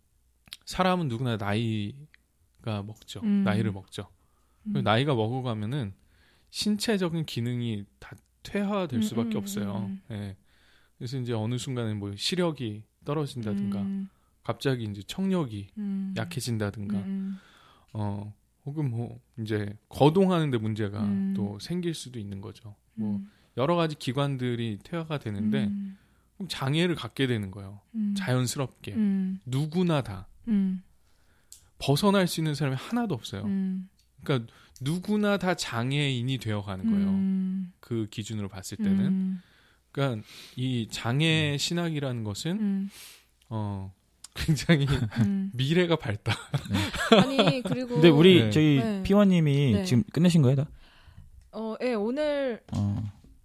사람은 누구나 나이가 먹죠. 음. 나이를 먹죠. 음. 나이가 먹어가면은 신체적인 기능이 다 퇴화될 음, 수밖에 음, 없어요. 음. 예. 그래서 이제 어느 순간에 뭐 시력이 떨어진다든가, 음. 갑자기 이제 청력이 음. 약해진다든가, 음. 어 혹은 뭐 이제 거동하는데 문제가 음. 또 생길 수도 있는 거죠. 뭐 음. 여러 가지 기관들이 퇴화가 되는데 음. 그럼 장애를 갖게 되는 거예요. 음. 자연스럽게 음. 누구나 다 음. 벗어날 수 있는 사람이 하나도 없어요. 음. 그러니까 누구나 다 장애인이 되어가는 거예요. 음. 그 기준으로 봤을 때는. 음. 그러니까 이 장애 신학이라는 것은 음. 어 굉장히 음. 미래가 밝다. 아니 그리고 근데 우리 네. 저희 네. 피원님이 네. 지금 끝내신 거예요, 다? 어, 예, 오늘 어,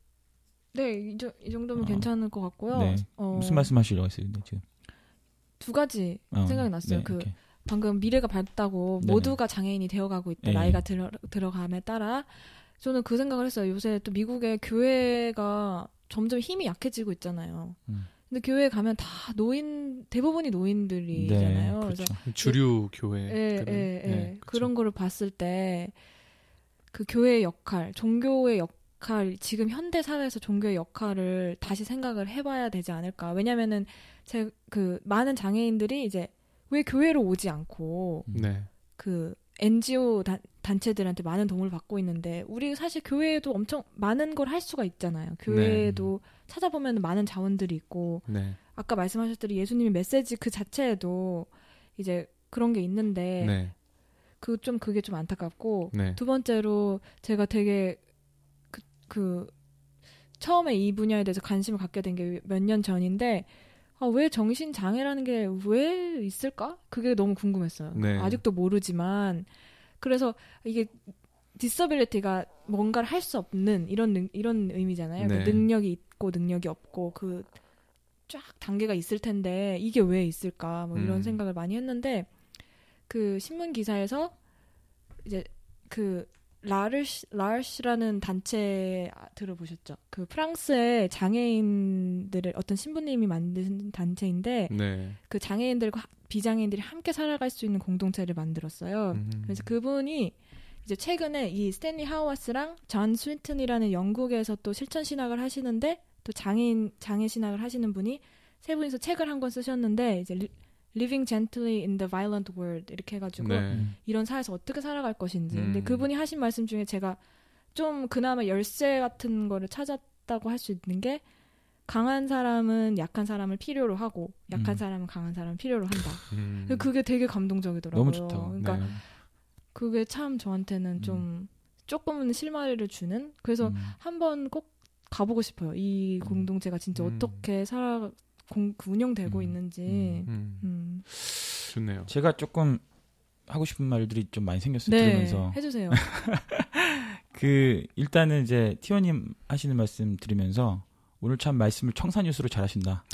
네, 이, 저- 이 정도면 어. 괜찮을 것 같고요. 네. 어, 무슨 말씀하시려고 했어요, 근데 지금? 두 가지 어, 생각이 났어요. 네, 그 이렇게. 방금 미래가 밝다고 네네. 모두가 장애인이 되어가고 있다. 네. 나이가 들어, 들어감에 따라 저는 그 생각을 했어요. 요새 또 미국의 교회가 점점 힘이 약해지고 있잖아요. 음. 근데 교회에 가면 다 노인 대부분이 노인들이잖아요. 네, 그래서 그렇죠. 주류 예, 교회들은 예, 예. 네, 그렇죠. 그런 거를 봤을 때 그 교회의 역할, 종교의 역할, 지금 현대 사회에서 종교의 역할을 다시 생각을 해봐야 되지 않을까. 왜냐면은 제 그 많은 장애인들이 이제 왜 교회로 오지 않고 네. 그 엔지오 단, 단체들한테 많은 도움을 받고 있는데 우리 사실 교회에도 엄청 많은 걸 할 수가 있잖아요. 교회에도 찾아보면 많은 자원들이 있고 네. 아까 말씀하셨듯이 예수님의 메시지 그 자체에도 이제 그런 게 있는데 네. 그 좀 그게 좀 안타깝고 네. 두 번째로 제가 되게 그, 그 처음에 이 분야에 대해서 관심을 갖게 된 게 몇 년 전인데 아, 왜 정신 장애라는 게 왜 있을까? 그게 너무 궁금했어요. 네. 아직도 모르지만 그래서 이게 디서빌리티가 뭔가를 할 수 없는 이런 능, 이런 의미잖아요. 네. 그 능력이 있고 능력이 없고 그 쫙 단계가 있을 텐데 이게 왜 있을까? 뭐 이런 음. 생각을 많이 했는데 그 신문 기사에서 이제 그 라르시, 라르시라는 단체 들어보셨죠? 그 프랑스의 장애인들을 어떤 신부님이 만든 단체인데 네. 그 장애인들과 하- 비장애인들이 함께 살아갈 수 있는 공동체를 만들었어요. 음. 그래서 그분이 이제 최근에 이 스탠리 하워스랑 존 스윈튼이라는 영국에서 또 실천 신학을 하시는데 또 장애인 장애 신학을 하시는 분이 세 분이서 책을 한 권 쓰셨는데 이제 리, Living Gently in the Violent World 이렇게 해가지고 네. 이런 사회에서 어떻게 살아갈 것인지. 음. 근데 그분이 하신 말씀 중에 제가 좀 그나마 열쇠 같은 거를 찾았다고 할 수 있는 게 강한 사람은 약한 사람을 필요로 하고 약한 음. 사람은 강한 사람을 필요로 한다. 음. 그게 되게 감동적이더라고요. 너무 좋다. 그러니까 네. 그게 참 저한테는 좀 음. 조금은 실마리를 주는. 그래서 음. 한번 꼭 가보고 싶어요. 이 음. 공동체가 진짜 음. 어떻게 살아 공, 그 운영되고 음. 있는지. 음. 음. 좋네요. 제가 조금 하고 싶은 말들이 좀 많이 생겼어요. 네, 들으면서. 해주세요. 그 일단은 이제 티원님 하시는 말씀 들으면서 오늘 참 말씀을 청산유수로 잘하신다.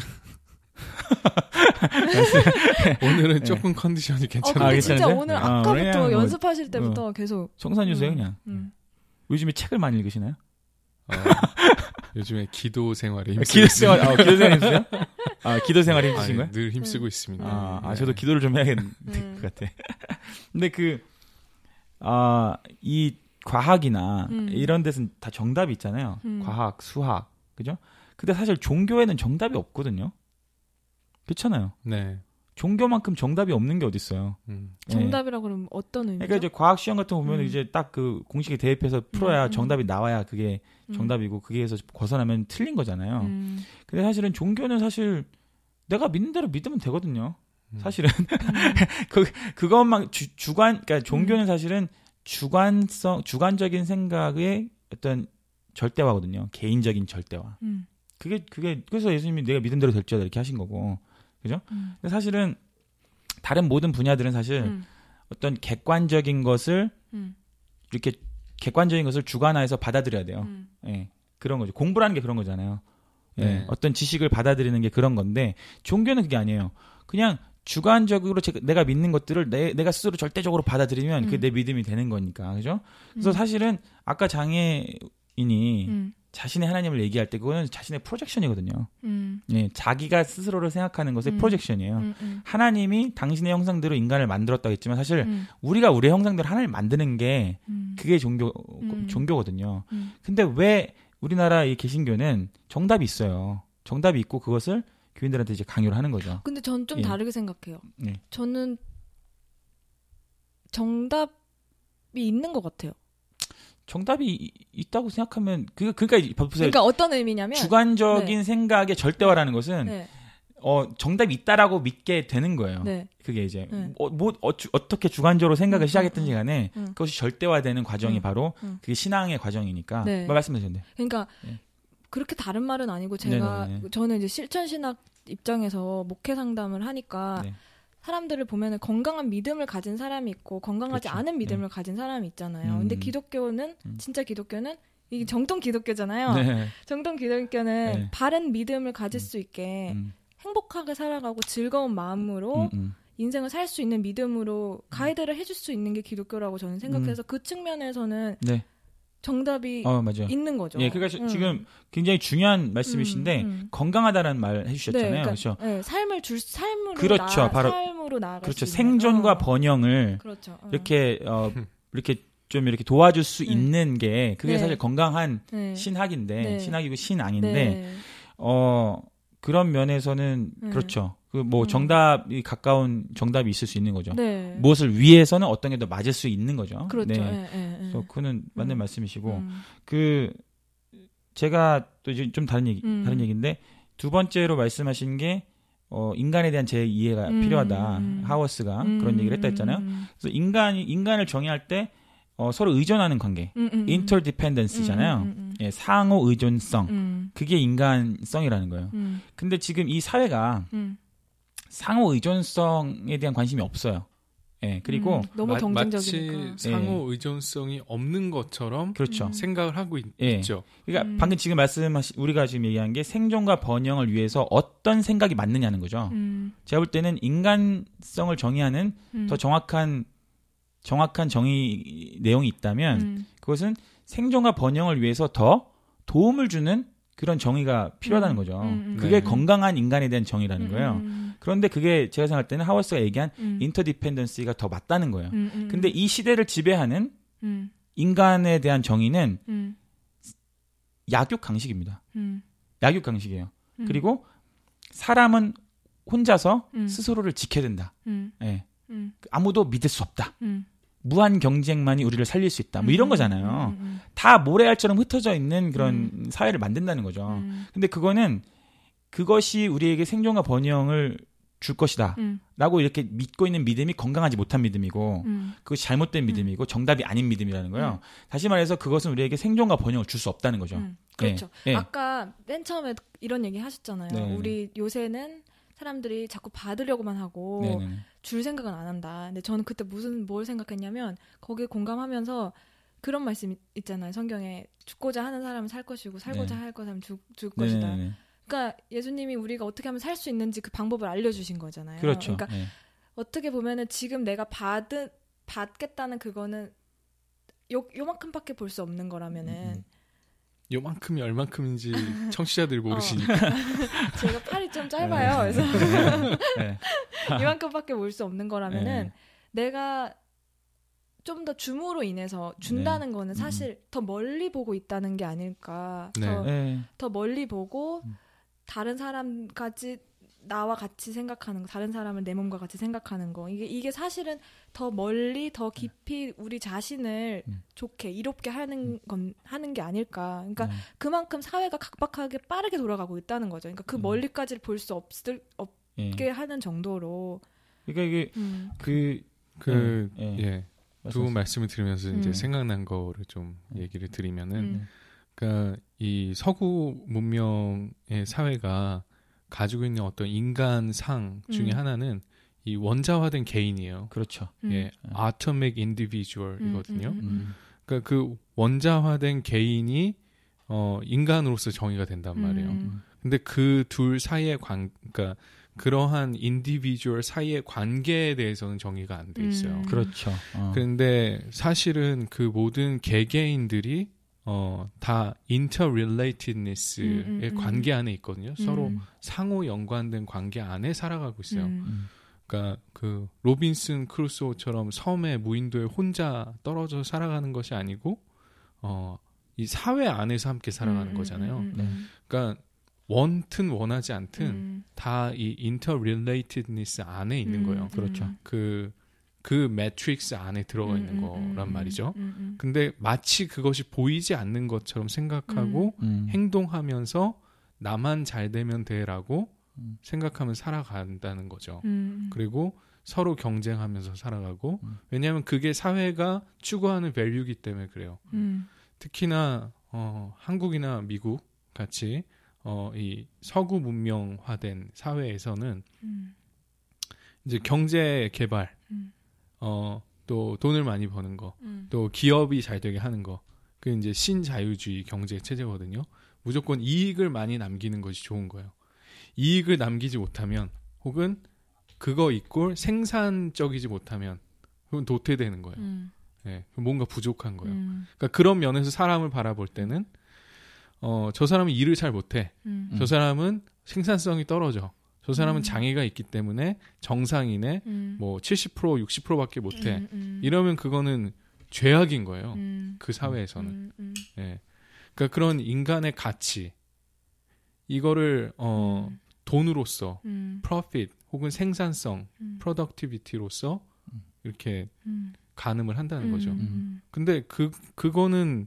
오늘은 네. 조금 컨디션이 어, 괜찮아요. 근데 진짜 괜찮으세요? 오늘 아, 아까부터 그냥 뭐, 연습하실 때부터 계속 청산유수예요 음, 그냥. 음. 요즘에 책을 많이 읽으시나요? 어, 요즘에 기도 생활에 아, 힘쓰고 기도 있습니다. 생활, 아, 기도 생활 힘쓰세요? 아, 기도 생활 힘쓰신 아니, 거예요? 늘 힘쓰고 있습니다. 아, 아, 네. 저도 기도를 좀 해야겠는 음. 것 같아. 근데 그, 아, 이 과학이나 음. 이런 데서는 다 정답이 있잖아요. 음. 과학, 수학, 그죠? 근데 사실 종교에는 정답이 없거든요. 그렇잖아요. 네. 종교만큼 정답이 없는 게 어딨어요. 음. 정답이라고 그러면 어떤 의미죠? 그러니까 이제 과학 시험 같은 거 보면 음. 이제 딱 그 공식에 대입해서 풀어야 음, 음. 정답이 나와야 그게 음. 정답이고 그게에서 벗어나면 틀린 거잖아요. 음. 근데 사실은 종교는 사실 내가 믿는 대로 믿으면 되거든요. 음. 사실은 그 그것만 주, 주관 그러니까 종교는 음. 사실은 주관성 주관적인 생각의 어떤 절대화거든요. 개인적인 절대화. 음. 그게 그게 그래서 예수님이 내가 믿은 대로 될지어다 이렇게 하신 거고. 그죠? 음. 근데 사실은 다른 모든 분야들은 사실 음. 어떤 객관적인 것을 음. 이렇게 객관적인 것을 주관화해서 받아들여야 돼요. 음. 예. 그런 거죠. 공부라는 게 그런 거잖아요. 예. 네. 어떤 지식을 받아들이는 게 그런 건데 종교는 그게 아니에요. 그냥 주관적으로 제, 내가 믿는 것들을 내, 내가 스스로 절대적으로 받아들이면 그게 음. 내 믿음이 되는 거니까. 그죠? 그래서 음. 사실은 아까 장애인이 음. 자신의 하나님을 얘기할 때 그거는 자신의 프로젝션이거든요. 음. 예. 자기가 스스로를 생각하는 것의 음. 프로젝션이에요. 음. 음. 하나님이 당신의 형상대로 인간을 만들었다고 했지만 사실 음. 우리가 우리의 형상대로 하나님을 만드는 게 음. 그게 종교 음. 종교거든요. 음. 근데 왜 우리나라 이 개신교는 정답이 있어요. 정답이 있고 그것을 교인들한테 이제 강요를 하는 거죠. 근데 전 좀 예. 다르게 생각해요. 예. 저는 정답이 있는 것 같아요. 정답이 이- 있다고 생각하면 그 그러니까 이- 보세요. 그러니까 어떤 의미냐면 주관적인 네. 생각의 절대화라는 것은 네. 어 정답이 있다라고 믿게 되는 거예요. 네. 그게 이제 네. 어, 뭐 어, 어떻게 주관적으로 생각을 음, 시작했든지 음, 간에 음. 그것이 절대화되는 과정이 음, 바로 음. 그게 신앙의 과정이니까 네. 뭐 말씀하셨는데. 그러니까 네. 그렇게 다른 말은 아니고 제가 네네네. 저는 이제 실천 신학 입장에서 목회 상담을 하니까 네. 사람들을 보면은 건강한 믿음을 가진 사람이 있고 건강하지 그렇죠. 않은 믿음을 가진 사람이 있잖아요. 음. 근데 기독교는 음. 진짜 기독교는 이게 정통 기독교잖아요. 네. 정통 기독교는 네. 바른 믿음을 가질 수 있게 음, 행복하게 살아가고 즐거운 마음으로 음, 음. 인생을 살 수 있는 믿음으로 가이드를 해줄 수 있는 게 기독교라고 저는 생각해서 그 측면에서는 네. 정답이 어 맞아요. 있는 거죠. 예, 그러니까 시- 음. 지금 굉장히 중요한 말씀이신데 음, 음. 건강하다라는 말 해주셨잖아요. 네, 그러니까, 그렇죠. 네, 삶을 줄 삶으로 그렇죠, 나, 바로- 삶으로 나아갈 그렇죠. 수 있는. 생존과 어. 번영을 그렇죠. 어. 이렇게 어 이렇게 좀 이렇게 도와줄 수 네. 있는 게 그게 네. 사실 건강한 네. 신학인데 네. 신학이고 신앙인데 네. 어 그런 면에서는 네. 그렇죠. 그 뭐 음. 정답이 가까운 정답이 있을 수 있는 거죠. 네. 무엇을 위해서는 어떤 게 더 맞을 수 있는 거죠. 그렇죠. 네. 예, 예, 예. 그래서 그는 맞는 음. 말씀이시고 음. 그 제가 또 이제 좀 다른 얘기 음. 다른 얘기인데 두 번째로 말씀하신 게 어, 인간에 대한 제 이해가 음. 필요하다. 음. 하워스가 음. 그런 얘기를 했다 했잖아요. 음. 그래서 인간이 인간을 정의할 때 어, 서로 의존하는 관계, 음, 음, 음. interdependence잖아요. 음, 음, 음, 예, 상호 의존성. 음. 그게 인간성이라는 거예요. 음. 근데 지금 이 사회가 음. 상호 의존성에 대한 관심이 없어요. 예, 그리고 음. 너무 마, 경쟁적이니까. 마치 상호 의존성이 없는 것처럼 그렇죠. 음. 생각을 하고 있, 예. 죠 그러니까 음. 방금 지금 말씀하신 우리가 지금 얘기한 게 생존과 번영을 위해서 어떤 생각이 맞느냐는 거죠. 음. 제가 볼 때는 인간성을 정의하는 음. 더 정확한 정확한 정의 내용이 있다면 음. 그것은 생존과 번영을 위해서 더 도움을 주는 그런 정의가 필요하다는 음. 거죠. 음, 음. 그게 네. 건강한 인간에 대한 정의라는 거예요. 음. 그런데 그게 제가 생각할 때는 하워스가 얘기한 음. 인터디펜던시가 더 맞다는 거예요. 음, 음. 근데 이 시대를 지배하는 음. 인간에 대한 정의는 음. 약육 강식입니다. 음. 약육 강식이에요. 음. 그리고 사람은 혼자서 음. 스스로를 지켜야 된다. 음. 예. 음. 아무도 믿을 수 없다. 음. 무한 경쟁만이 우리를 살릴 수 있다. 뭐 이런 거잖아요. 음. 음. 다 모래알처럼 흩어져 있는 그런 사회를 만든다는 거죠. 음. 근데 그거는 그것이 우리에게 생존과 번영을 줄 것이다. 음. 라고 이렇게 믿고 있는 믿음이 건강하지 못한 믿음이고 음. 그것이 잘못된 믿음이고 정답이 아닌 믿음이라는 거예요. 다시 말해서 그것은 우리에게 생존과 번영을 줄 수 없다는 거죠. 음. 그렇죠. 예. 예. 아까 맨 처음에 이런 얘기 하셨잖아요. 네네네. 우리 요새는 사람들이 자꾸 받으려고만 하고 네네. 줄 생각은 안 한다. 근데 저는 그때 무슨 뭘 생각했냐면 거기에 공감하면서 그런 말씀 있잖아요. 성경에 죽고자 하는 사람은 살 것이고 살고자 네. 할 사람은 죽, 죽을 것이다. 네네네. 그러니까 예수님이 우리가 어떻게 하면 살 수 있는지 그 방법을 알려주신 거잖아요. 그렇죠. 그러니까 네. 어떻게 보면은 지금 내가 받은 받겠다는 그거는 요 요만큼밖에 볼 수 없는 거라면은 음. 요만큼이 얼만큼인지 청취자들이 모르시니까. 어. 제가 팔이 좀 짧아요. 그래서 네. 이만큼밖에 볼 수 없는 거라면은 네. 내가 좀 더 줌으로 인해서 준다는 네. 거는 사실 음. 더 멀리 보고 있다는 게 아닐까. 네. 더, 네. 더 멀리 보고 음. 다른 사람까지 나와 같이 생각하는 거, 다른 사람을 내 몸과 같이 생각하는 거. 이게 이게 사실은 더 멀리, 더 깊이 우리 자신을 음. 좋게, 이롭게 하는 건 하는 게 아닐까. 그러니까 네. 그만큼 사회가 각박하게 빠르게 돌아가고 있다는 거죠. 그러니까 그 음. 멀리까지를 볼 수 없을 없게 예. 하는 정도로. 그러니까 이게 음. 그 그, 예. 예. 예. 두 분 말씀을 들으면서 이제 음. 생각난 거를 좀 얘기를 드리면은, 음. 그러니까 이 서구 문명의 사회가 가지고 있는 어떤 인간상 중에 음. 하나는 이 원자화된 개인이에요. 그렇죠. 음. 예, atomic individual이거든요. 음, 음, 음. 그러니까 그 원자화된 개인이 어, 인간으로서 정의가 된단 말이에요. 음. 근데 그 둘 사이의 관, 그러니까 그러한 인디비주얼 사이의 관계에 대해서는 정의가 안 돼 있어요. 음. 그렇죠. 어. 그런데 사실은 그 모든 개개인들이 어, 다 interrelatedness의 음, 음, 음. 관계 안에 있거든요. 음. 서로 상호 연관된 관계 안에 살아가고 있어요. 음. 음. 그러니까 그 로빈슨 크루소처럼 섬에 무인도에 혼자 떨어져 살아가는 것이 아니고 어, 이 사회 안에서 함께 살아가는 음, 거잖아요. 음, 음, 네. 음. 그러니까 원튼 원하지 않든 음. 다 이 interrelatedness 안에 있는 음, 거예요. 음. 그렇죠. 그, 그 매트릭스 안에 들어가 있는 음, 거란 음, 음, 말이죠. 음, 음. 근데 마치 그것이 보이지 않는 것처럼 생각하고 음. 행동하면서 나만 잘 되면 돼라고 음. 생각하면 살아간다는 거죠. 음. 그리고 서로 경쟁하면서 살아가고 음. 왜냐하면 그게 사회가 추구하는 밸류이기 때문에 그래요. 음. 특히나 어, 한국이나 미국 같이 어, 이 서구 문명화된 사회에서는 음. 이제 경제 개발, 음. 어, 또 돈을 많이 버는 거, 음. 또 기업이 잘 되게 하는 거, 그 이제 신자유주의 경제 체제거든요. 무조건 이익을 많이 남기는 것이 좋은 거예요. 이익을 남기지 못하면, 혹은 그거 이꼴 생산적이지 못하면, 그건 도태되는 거예요. 음. 예, 뭔가 부족한 거예요. 음. 그러니까 그런 면에서 사람을 바라볼 때는, 어, 저 사람은 일을 잘 못해. 음. 저 사람은 생산성이 떨어져. 저 사람은 음. 장애가 있기 때문에 정상인의 음. 뭐 칠십 퍼센트, 육십 퍼센트밖에 못해. 음, 음. 이러면 그거는 죄악인 거예요. 음. 그 사회에서는. 음, 음. 예. 그러니까 그런 인간의 가치 이거를 어 음. 돈으로서 음. profit 혹은 생산성, 음. productivity로서 이렇게 음. 가늠을 한다는 거죠. 음. 근데 그 그거는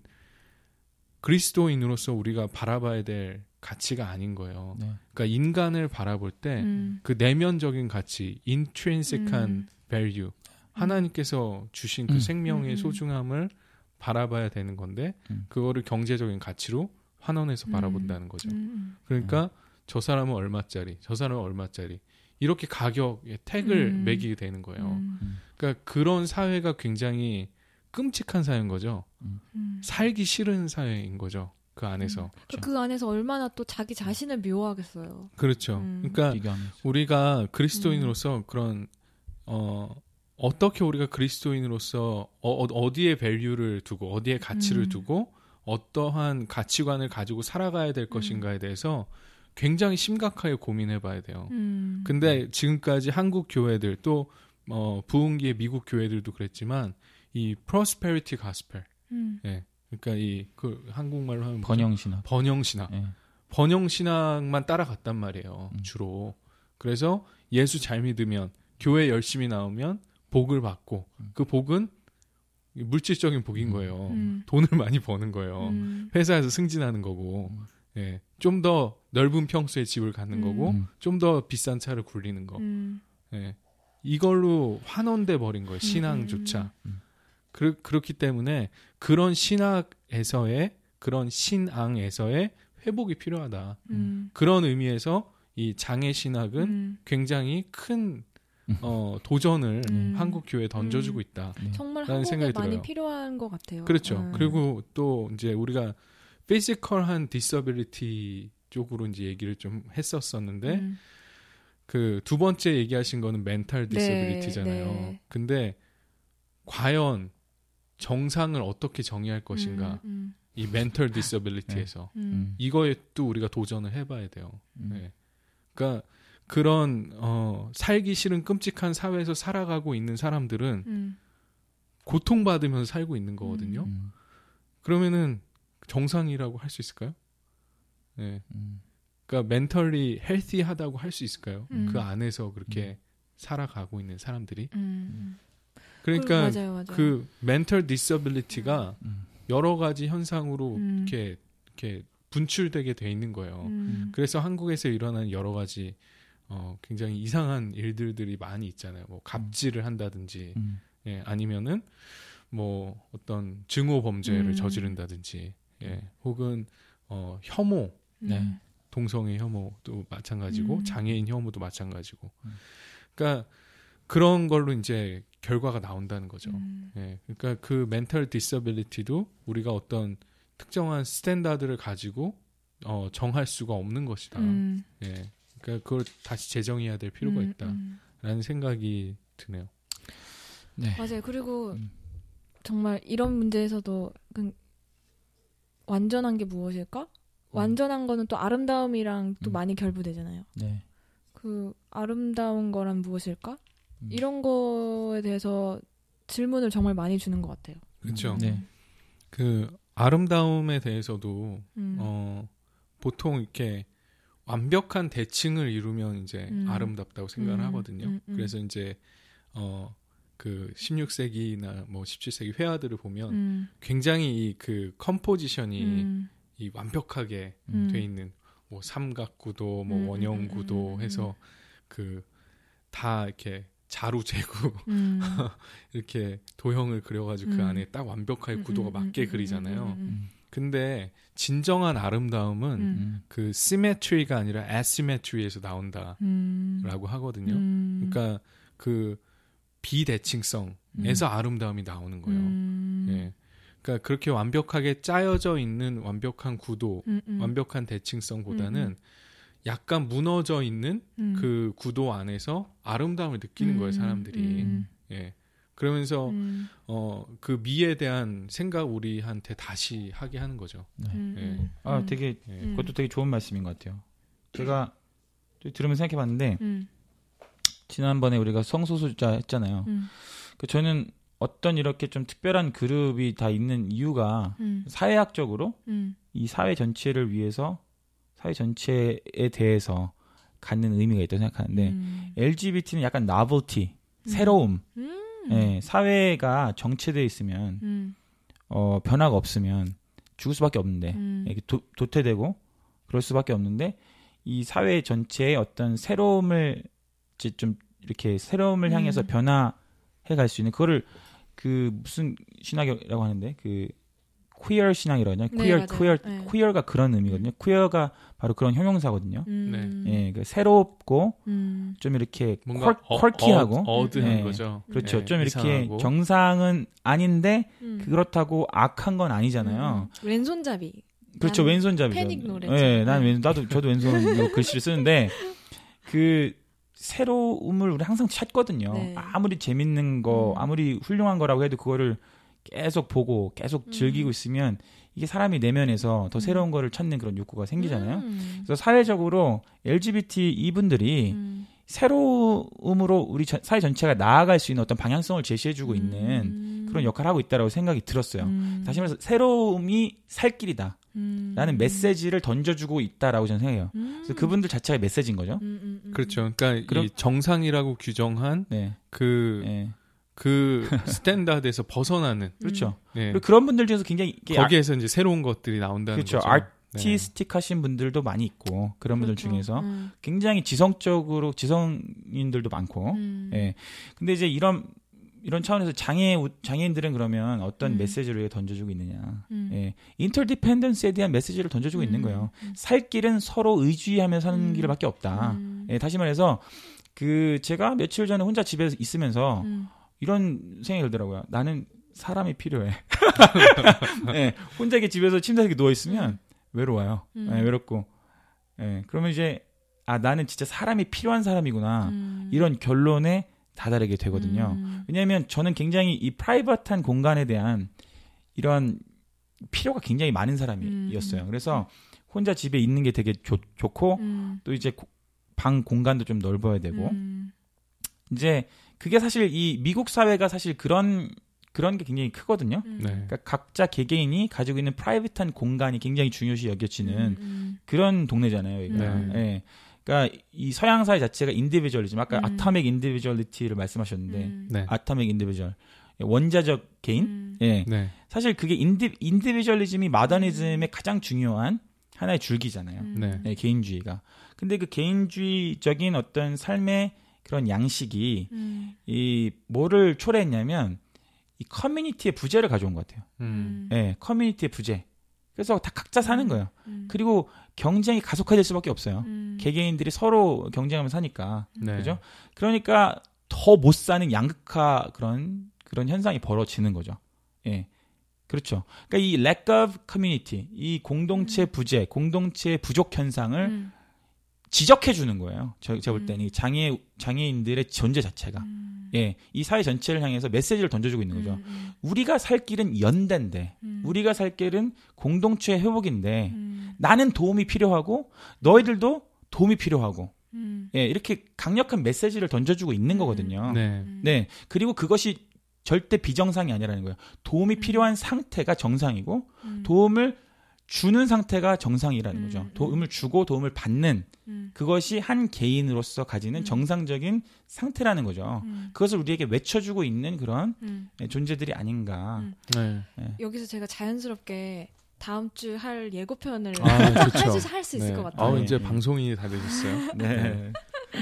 그리스도인으로서 우리가 바라봐야 될 가치가 아닌 거예요. 네. 그러니까 인간을 바라볼 때 음. 그 내면적인 가치, intrinsic한 음. value, 하나님께서 주신 그 음. 생명의 음. 소중함을 바라봐야 되는 건데 음. 그거를 경제적인 가치로 환원해서 음. 바라본다는 거죠. 음. 그러니까 저 사람은 얼마짜리, 저 사람은 얼마짜리 이렇게 가격에 택을 음. 매기게 되는 거예요. 음. 그러니까 그런 사회가 굉장히 끔찍한 사회인 거죠. 음. 살기 싫은 사회인 거죠. 그 안에서. 그, 그 안에서 얼마나 또 자기 자신을 미워하겠어요. 그렇죠. 음. 그러니까 비교하면서. 우리가 그리스도인으로서 그런 어 어떻게 우리가 그리스도인으로서 어, 어디에 밸류를 두고 어디에 가치를 음. 두고 어떠한 가치관을 가지고 살아가야 될 것인가에 대해서 굉장히 심각하게 고민해 봐야 돼요. 음. 근데 지금까지 한국 교회들 또 어, 부흥기의 미국 교회들도 그랬지만 이 prosperity gospel, 음. 예, 그러니까 이 그 한국말로 하면 번영신학. 번영신학, 예. 번영신학만 따라갔단 말이에요. 음. 주로. 그래서 예수 잘 믿으면 교회 열심히 나오면 복을 받고 음. 그 복은 물질적인 복인 음. 거예요. 음. 돈을 많이 버는 거예요. 음. 회사에서 승진하는 거고, 음. 예, 좀 더 넓은 평수의 집을 갖는 음. 거고, 음. 좀 더 비싼 차를 굴리는 거. 음. 예, 이걸로 환원돼 버린 거예요. 신앙조차. 음. 그, 그렇기 때문에 그런 신학에서의 그런 신앙에서의 회복이 필요하다. 음. 그런 의미에서 이 장애 신학은 음. 굉장히 큰 어, 도전을 음. 한국 교회에 던져주고 음. 있다. 네. 정말 라는 한국에 생각이 많이 들어요. 필요한 것 같아요. 그렇죠. 음. 그리고 또 이제 우리가 피지컬한 디서빌리티 쪽으로 이제 얘기를 좀 했었었는데 음. 그 두 번째 얘기하신 거는 멘탈 디서빌리티잖아요. 네, 네. 근데 과연 정상을 어떻게 정의할 것인가? 음, 음, 이 멘탈 디서빌리티에서 음. 음. 이거에 또 우리가 도전을 해봐야 돼요. 음. 네. 그러니까 그런 어, 살기 싫은 끔찍한 사회에서 살아가고 있는 사람들은 음. 고통받으면서 살고 있는 거거든요. 음. 그러면은 정상이라고 할 수 있을까요? 네. 음. 그러니까 멘털리 헬시하다고 할 수 있을까요? 음. 그 안에서 그렇게 살아가고 있는 사람들이. 음. 그러니까 그, 맞아요, 맞아요. 그 멘털 디서빌리티가 음. 여러 가지 현상으로 음. 이렇게 이렇게 분출되게 돼 있는 거예요. 음. 그래서 한국에서 일어나는 여러 가지 어, 굉장히 이상한 일들들이 많이 있잖아요. 뭐 갑질을 한다든지, 음. 예, 아니면은 뭐 어떤 증오 범죄를 음. 저지른다든지, 예, 혹은 어, 혐오, 네. 음. 동성애 혐오도 마찬가지고 음. 장애인 혐오도 마찬가지고. 음. 그러니까 그런 걸로 이제 결과가 나온다는 거죠. 음. 예, 그러니까 그 멘털 디서빌리티도 우리가 어떤 특정한 스탠다드를 가지고 어, 정할 수가 없는 것이다. 음. 예, 그러니까 그걸 다시 재정해야 될 필요가 음, 있다라는 음. 생각이 드네요. 네. 맞아요. 그리고 음. 정말 이런 문제에서도 그 완전한 게 무엇일까? 완전한 거는 또 아름다움이랑 또 음. 많이 결부되잖아요. 네. 그 아름다운 거란 무엇일까? 음. 이런 거에 대해서 질문을 정말 많이 주는 것 같아요. 그렇죠. 네. 그 아름다움에 대해서도 음. 어, 보통 이렇게 완벽한 대칭을 이루면 이제 음. 아름답다고 생각을 음, 하거든요. 음, 음. 그래서 이제 어, 그 십육 세기나 뭐 십칠 세기 회화들을 보면 음. 굉장히 이 그 컴포지션이 음. 이 완벽하게 음. 돼 있는 뭐 삼각구도, 뭐 음, 원형구도 음, 음, 음, 해서 그 다 이렇게 자루 재고 음. 이렇게 도형을 그려가지고 그 음. 안에 딱 완벽하게 구도가 음, 맞게 음, 음, 그리잖아요. 음, 음, 음. 근데 진정한 아름다움은 음. 음. 그 시메트리가 아니라 에시메트리에서 나온다라고 음. 하거든요. 음. 그러니까 그 비대칭성에서 아름다움이 나오는 거예요. 음. 예. 그러니까 그렇게 완벽하게 짜여져 있는 완벽한 구도, 음, 음. 완벽한 대칭성보다는 음, 음. 약간 무너져 있는 음. 그 구도 안에서 아름다움을 느끼는 거예요, 사람들이. 음. 예. 그러면서 음. 어, 그 미에 대한 생각 우리한테 다시 하게 하는 거죠. 음. 예. 음. 아, 되게 예. 음. 그것도 되게 좋은 말씀인 것 같아요. 제가 들으면서 생각해봤는데 음. 지난번에 우리가 성소수자 했잖아요. 음. 그 저는 어떤 이렇게 좀 특별한 그룹이 다 있는 이유가 음. 사회학적으로 음. 이 사회 전체를 위해서 사회 전체에 대해서 갖는 의미가 있다고 생각하는데 음. 엘지비티는 약간 novelty, 새로움. 음. 예, 사회가 정체되어 있으면 음. 어, 변화가 없으면 죽을 수밖에 없는데 음. 이렇게 도, 도태되고 그럴 수밖에 없는데 이 사회 전체의 어떤 새로움을 이제 좀 이렇게 새로움을 음. 향해서 변화해 갈 수 있는 그거를 그 무슨 신학이라고 하는데 그 퀴어 신학이라고 하죠. 네, 퀴어 맞아요. 퀴어 네. 퀴어가 그런 의미거든요. 퀴어가 바로 그런 형용사거든요. 음. 예, 그 새롭고 음. 좀 이렇게 뭔가 퀄, 퀄키하고 어, 어드한 네. 거죠. 그렇죠. 예, 좀 이렇게 이상하고. 정상은 아닌데 음. 그렇다고 악한 건 아니잖아요. 음. 왼손잡이. 그렇죠. 나는 왼손잡이죠. 패닉 노래. 예, 난 왼, 나도 저도 왼손으로 글씨를 쓰는데 그 새로움을 우리 항상 찾거든요. 네. 아무리 재밌는 거, 음. 아무리 훌륭한 거라고 해도 그거를 계속 보고 계속 즐기고 음. 있으면 이게 사람이 내면에서 더 음. 새로운 거를 찾는 그런 욕구가 생기잖아요. 음. 그래서 사회적으로 엘지비티 이분들이 음. 새로움으로 우리 전, 사회 전체가 나아갈 수 있는 어떤 방향성을 제시해주고 있는 음. 그런 역할을 하고 있다고 생각이 들었어요. 음. 다시 말해서 새로움이 살 길이다. 음. 라는 메시지를 던져주고 있다라고 저는 생각해요. 음. 그래서 그분들 자체가 메시지인 거죠. 음, 음, 음. 그렇죠. 그러니까 그럼- 이 정상이라고 규정한 네. 그, 예. 그 스탠다드에서 벗어나는 그렇죠. 예. 그리고 그런 분들 중에서 굉장히 이게 거기에서 이제 새로운 것들이 나온다는 그렇죠. 거죠. 아티스틱 하신 분들도 많이 있고 그런 분들 그렇죠. 중에서 음. 굉장히 지성적으로 지성인들도 많고 음. 예. 근데 이제 이런 이런 차원에서 장애 장애인들은 그러면 어떤 음. 메시지를 던져주고 있느냐? 음. 예, 인터디펜던스에 대한 메시지를 던져주고 음. 있는 거예요. 음. 살 길은 서로 의지하며 사는 음. 길밖에 없다. 음. 예, 다시 말해서 그 제가 며칠 전에 혼자 집에서 있으면서 음. 이런 생각이 들더라고요. 나는 사람이 필요해. 네, 혼자 이렇게 집에서 침대에 누워 있으면 외로워요. 음. 네, 외롭고. 네, 그러면 이제 아 나는 진짜 사람이 필요한 사람이구나. 음. 이런 결론에 다다르게 되거든요. 음. 왜냐하면 저는 굉장히 이 프라이버트한 공간에 대한 이런 필요가 굉장히 많은 사람이었어요. 음. 그래서 혼자 집에 있는 게 되게 좋, 좋고 음. 또 이제 방 공간도 좀 넓어야 되고 음. 이제 그게 사실 이 미국 사회가 사실 그런 그런 게 굉장히 크거든요. 음. 네. 그러니까 각자 개개인이 가지고 있는 프라이빗한 공간이 굉장히 중요시 여겨지는 음. 음. 그런 동네잖아요. 여기가. 네. 예. 그러니까 이 서양 사회 자체가 인디비주얼리즘 아까 음. 아토믹 인디비주얼리티를 말씀하셨는데 음. 네. 아토믹 인디비주얼 원자적 개인. 음. 예. 네. 사실 그게 인디 인디비주얼리즘이 마더니즘의 가장 중요한 하나의 줄기잖아요. 음. 네. 네, 개인주의가. 근데 그 개인주의적인 어떤 삶의 그런 양식이 음. 이 뭐를 초래했냐면 이 커뮤니티의 부재를 가져온 것 같아요. 음. 예, 네, 커뮤니티의 부재. 그래서 다 각자 사는 거예요. 음. 그리고 경쟁이 가속화될 수밖에 없어요. 음. 개개인들이 서로 경쟁하면서 사니까. 네. 그죠? 그러니까 더 못 사는 양극화 그런 그런 현상이 벌어지는 거죠. 예. 그렇죠. 그러니까 이 lack of community, 이 공동체 부재, 공동체 부족 현상을 음. 지적해 주는 거예요. 저, 제가 볼 음. 때는 이 장애 장애인들의 존재 자체가. 음. 예. 이 사회 전체를 향해서 메시지를 던져주고 있는 거죠. 음. 우리가 살 길은 연대인데, 음. 우리가 살 길은 공동체 회복인데, 음. 나는 도움이 필요하고, 너희들도 도움이 필요하고, 음. 예, 이렇게 강력한 메시지를 던져주고 있는 거거든요. 네. 음. 네. 그리고 그것이 절대 비정상이 아니라는 거예요. 도움이 음. 필요한 상태가 정상이고, 음. 도움을 주는 상태가 정상이라는 음. 거죠. 도움을 주고 도움을 받는 음. 그것이 한 개인으로서 가지는 음. 정상적인 상태라는 거죠. 음. 그것을 우리에게 외쳐주고 있는 그런 음. 존재들이 아닌가. 음. 네. 여기서 제가 자연스럽게 다음 주 할 예고편을 아, 좋죠. 할 수 있을 네. 것 같아요. 아, 네. 이제 네. 방송인이 다 되셨어요. 네.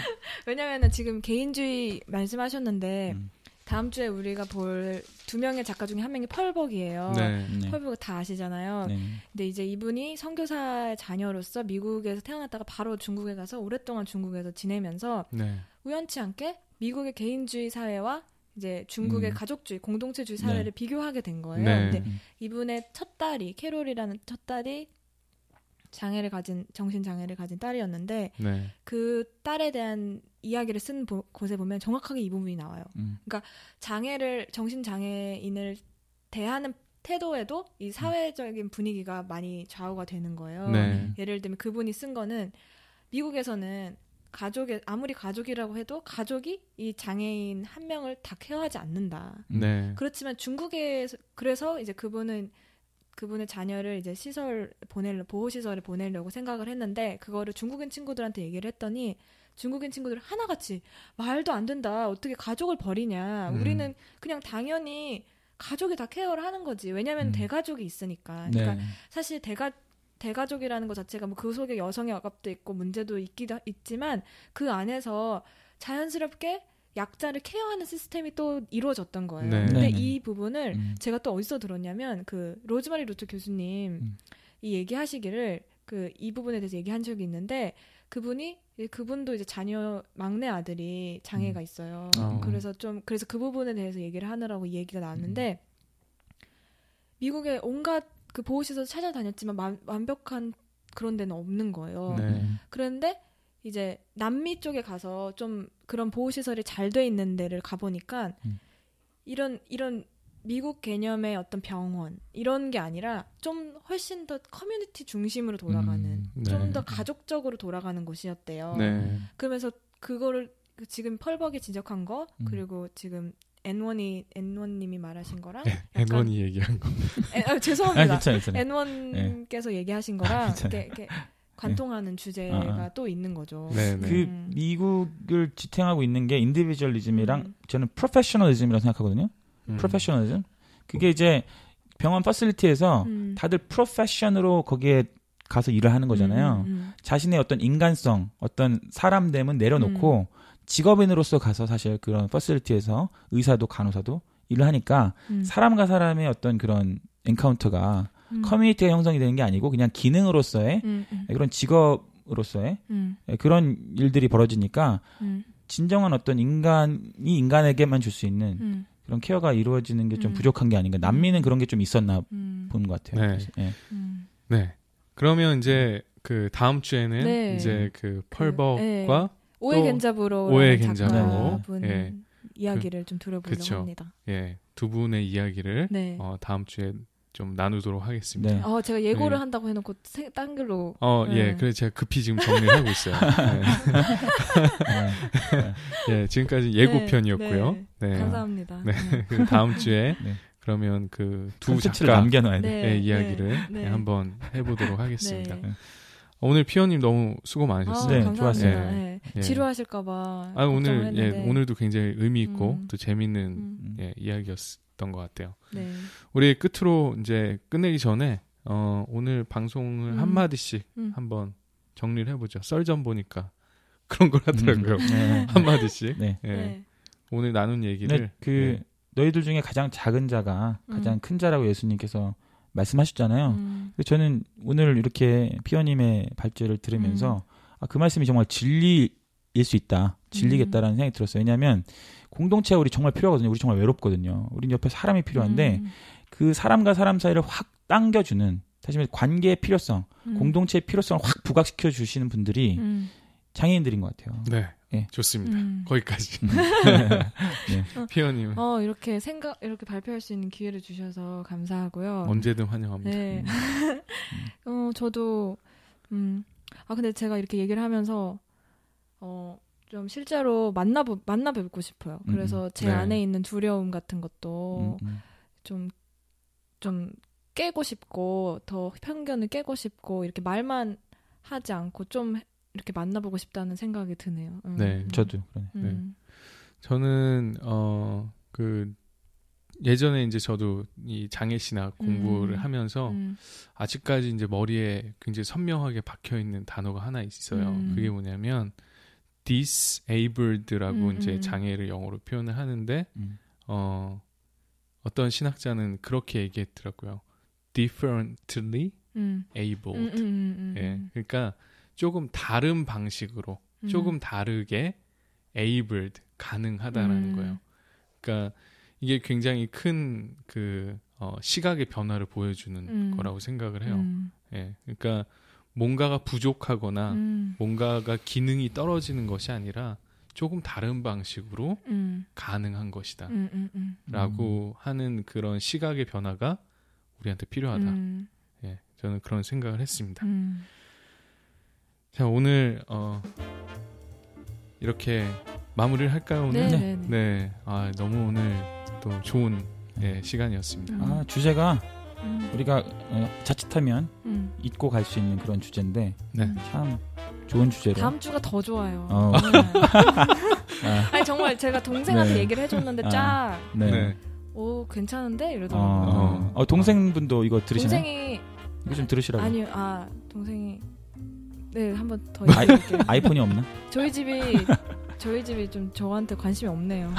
왜냐면은 지금 개인주의 말씀하셨는데 음. 다음 주에 우리가 볼 두 명의 작가 중에 한 명이 펄벅이에요. 네. 네. 펄벅 다 아시잖아요. 네. 근데 이제 이분이 선교사의 자녀로서 미국에서 태어났다가 바로 중국에 가서 오랫동안 중국에서 지내면서 네. 우연치 않게 미국의 개인주의 사회와 이제 중국의 음. 가족주의, 공동체주의 사회를 네. 비교하게 된 거예요. 네. 근데 이분의 첫 딸이 캐롤이라는 첫 딸이 장애를 가진 정신 장애를 가진 딸이었는데 네. 그 딸에 대한 이야기를 쓴 보- 곳에 보면 정확하게 이 부분이 나와요. 음. 장애를 정신 장애인을 대하는 태도에도 이 사회적인 분위기가 많이 좌우가 되는 거예요. 네. 예를 들면 그분이 쓴 거는 미국에서는 가족의 아무리 가족이라고 해도 가족이 이 장애인 한 명을 다 케어하지 않는다. 네. 그렇지만 중국에서 그래서 이제 그분은 그분의 자녀를 이제 시설 보낼 보호 시설에 보내려고 생각을 했는데 그거를 중국인 친구들한테 얘기를 했더니 중국인 친구들 하나같이 말도 안 된다. 어떻게 가족을 버리냐. 음. 우리는 그냥 당연히 가족이 다 케어를 하는 거지. 왜냐하면 음. 대가족이 있으니까. 네. 그러니까 사실 대가 대가족이라는 것 자체가 뭐 그 속에 여성의 억압도 있고 문제도 있기도 있지만 그 안에서 자연스럽게 약자를 케어하는 시스템이 또 이루어졌던 거예요. 네. 근데 네네. 이 부분을 음. 제가 또 어디서 들었냐면 그 로즈마리 루트 교수님 음. 이 얘기하시기를 그 이 부분에 대해서 얘기한 적이 있는데 그분이 그분도 이제 자녀 막내 아들이 장애가 있어요. 어. 그래서 좀 그래서 그 부분에 대해서 얘기를 하느라고 이 얘기가 나왔는데 미국의 온갖 그 보호시설 찾아다녔지만 만- 완벽한 그런 데는 없는 거예요. 네. 그런데 이제 남미 쪽에 가서 좀 그런 보호시설이 잘 돼 있는 데를 가보니까 음. 이런 이런 미국 개념의 어떤 병원 이런 게 아니라 좀 훨씬 더 커뮤니티 중심으로 돌아가는 음, 네. 좀 더 가족적으로 돌아가는 곳이었대요. 네. 그러면서 그거를 그 지금 펄벅이 지적한 거 음. 그리고 지금 엔원이 엔원님이 말하신 거랑 네. 엔원이 얘기한 거. 에, 아, 아, 죄송합니다. 괜찮아요, 괜찮아요. 엔원께서 얘기하신 거랑 괜찮아요. 이렇게, 이렇게 관통하는 주제가 아, 아. 또 있는 거죠. 네, 네. 그 음. 미국을 지탱하고 있는 게 인디비주얼리즘이랑 음. 저는 프로페셔널리즘이라고 생각하거든요. 음. 프로페셔널리즘. 그게 이제 병원 퍼실리티에서 음. 다들 프로페셔널로 거기에 가서 일을 하는 거잖아요. 음, 음, 자신의 어떤 인간성, 어떤 사람됨은 내려놓고 직업인으로서 가서 사실 그런 퍼실리티에서 의사도 간호사도 일을 하니까 음. 사람과 사람의 어떤 그런 엔카운터가 음. 커뮤니티가 형성이 되는 게 아니고 그냥 기능으로서의 음, 음, 그런 직업으로서의 음, 그런 일들이 벌어지니까 음. 진정한 어떤 인간이 인간에게만 줄 수 있는 음. 그런 케어가 이루어지는 게 좀 음. 부족한 게 아닌가. 남미는 그런 게 좀 있었나 음. 보는 것 같아요. 네. 그래서, 예. 음. 네. 그러면 이제 그 다음 주에는 네. 이제 그 그, 펄벅과 네. 오해 겐자부로 오해 겐자부. 작가분 예. 이야기를 좀 들어보려고 그쵸. 합니다. 예, 두 분의 이야기를 네. 어, 다음 주에 좀 나누도록 하겠습니다. 네. 어, 제가 예고를 네. 한다고 해놓고 세, 딴 글로. 어, 네. 예, 그래서 제가 급히 지금 정리를 하고 있어요. 네. 예, 지금까지 예고편이었고요. 네, 네. 감사합니다. 네. 그 다음 주에 네. 그러면 그 두 콘텐츠를 작가의 남겨놔야 돼. 네. 이야기를 네. 예, 한번 해보도록 하겠습니다. 네. 오늘 피어님 너무 수고 아, 많으셨어요. 네, 감사합니다. 좋았어요. 네. 예. 지루하실까봐. 아, 오늘 걱정을 예, 했는데. 오늘도 굉장히 의미 있고 음. 또 재밌는 음. 예, 이야기였던 것 같아요. 네. 우리 끝으로 이제 끝내기 전에 어, 오늘 방송을 음. 한 마디씩 음. 한번 정리를 해보죠. 썰전 보니까 그런 걸 하더라고요. 음, 네. 한 마디씩. 네. 예. 네. 오늘 나눈 얘기를 근데 그 예. 너희들 중에 가장 작은 자가 가장 음. 큰 자라고 예수님께서 말씀하셨잖아요. 음. 그래서 저는 오늘 이렇게 피어님의 발제를 들으면서 음. 아, 그 말씀이 정말 진리일 수 있다. 진리겠다라는 생각이 들었어요. 왜냐하면 공동체가 우리 정말 필요하거든요. 우리 정말 외롭거든요. 우리 옆에 사람이 필요한데 음. 그 사람과 사람 사이를 확 당겨주는 다시 말해 관계의 필요성, 음. 공동체의 필요성을 확 부각시켜 주시는 분들이 음. 장애인들인 것 같아요. 네, 예. 좋습니다. 음. 거기까지. 네. 피어님 어, 이렇게 생각, 이렇게 발표할 수 있는 기회를 주셔서 감사하고요. 언제든 환영합니다. 네. 어, 저도, 음. 아, 근데 제가 이렇게 얘기를 하면서, 어, 좀 실제로 만나, 만나 뵙고 싶어요. 그래서 음, 제 네. 안에 있는 두려움 같은 것도 음, 음. 좀, 좀 깨고 싶고, 더 편견을 깨고 싶고, 이렇게 말만 하지 않고 좀 이렇게 만나보고 싶다는 생각이 드네요. 음. 네, 저도 그러네. 음. 저는 어 그 예전에 이제 저도 이 장애신학 공부를 음. 하면서 음. 아직까지 이제 머리에 굉장히 선명하게 박혀 있는 단어가 하나 있어요. 음. 그게 뭐냐면 disabled라고 음, 이제 음. 장애를 영어로 표현을 하는데 음. 어 어떤 신학자는 그렇게 얘기했더라고요. differently 음. abled. 음, 음, 음, 음. 예. 그러니까 조금 다른 방식으로 음. 조금 다르게 abled 가능하다라는 음. 거예요. 그러니까 이게 굉장히 큰 그 어, 시각의 변화를 보여주는 음. 거라고 생각을 해요. 음. 예. 그러니까 뭔가가 부족하거나 음. 뭔가가 기능이 떨어지는 것이 아니라 조금 다른 방식으로 음. 가능한 것이다. 음, 음, 음. 라고 하는 그런 시각의 변화가 우리한테 필요하다. 음. 예. 저는 그런 생각을 했습니다. 음. 자, 오늘 어 이렇게 마무리를 할까요, 오늘? 네, 네. 네, 네. 네. 아, 너무 오늘 또 좋은 예, 시간이었습니다. 음. 아, 주제가 음. 우리가 어, 자칫하면 음. 잊고 갈 수 있는 그런 주제인데 네. 참 좋은 주제로. 다음 주가 더 좋아요. 어. 네. 아, 아니 정말 제가 동생한테 네. 얘기를 해줬는데 아. 쫙, 네. 네. 오 괜찮은데 이러더라고요. 어, 어, 동생분도 이거 들으시나요? 동생이 이거 좀 들으시라고. 아니요, 아 동생이 네 한 번 더 아이- 얘기할게요. 아이폰이 없나? 저희 집이 저희 집이 좀 저한테 관심이 없네요.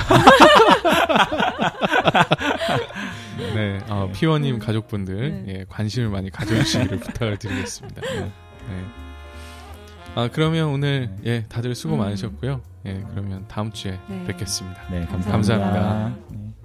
네. 어, 피워님 음. 가족분들 네. 예, 관심을 많이 가져주시기를 부탁을 드리겠습니다. 네. 네. 아, 그러면 오늘 예, 다들 수고 음. 많으셨고요. 예, 그러면 다음 주에 네. 뵙겠습니다. 네, 감사합니다. 감사합니다. 네.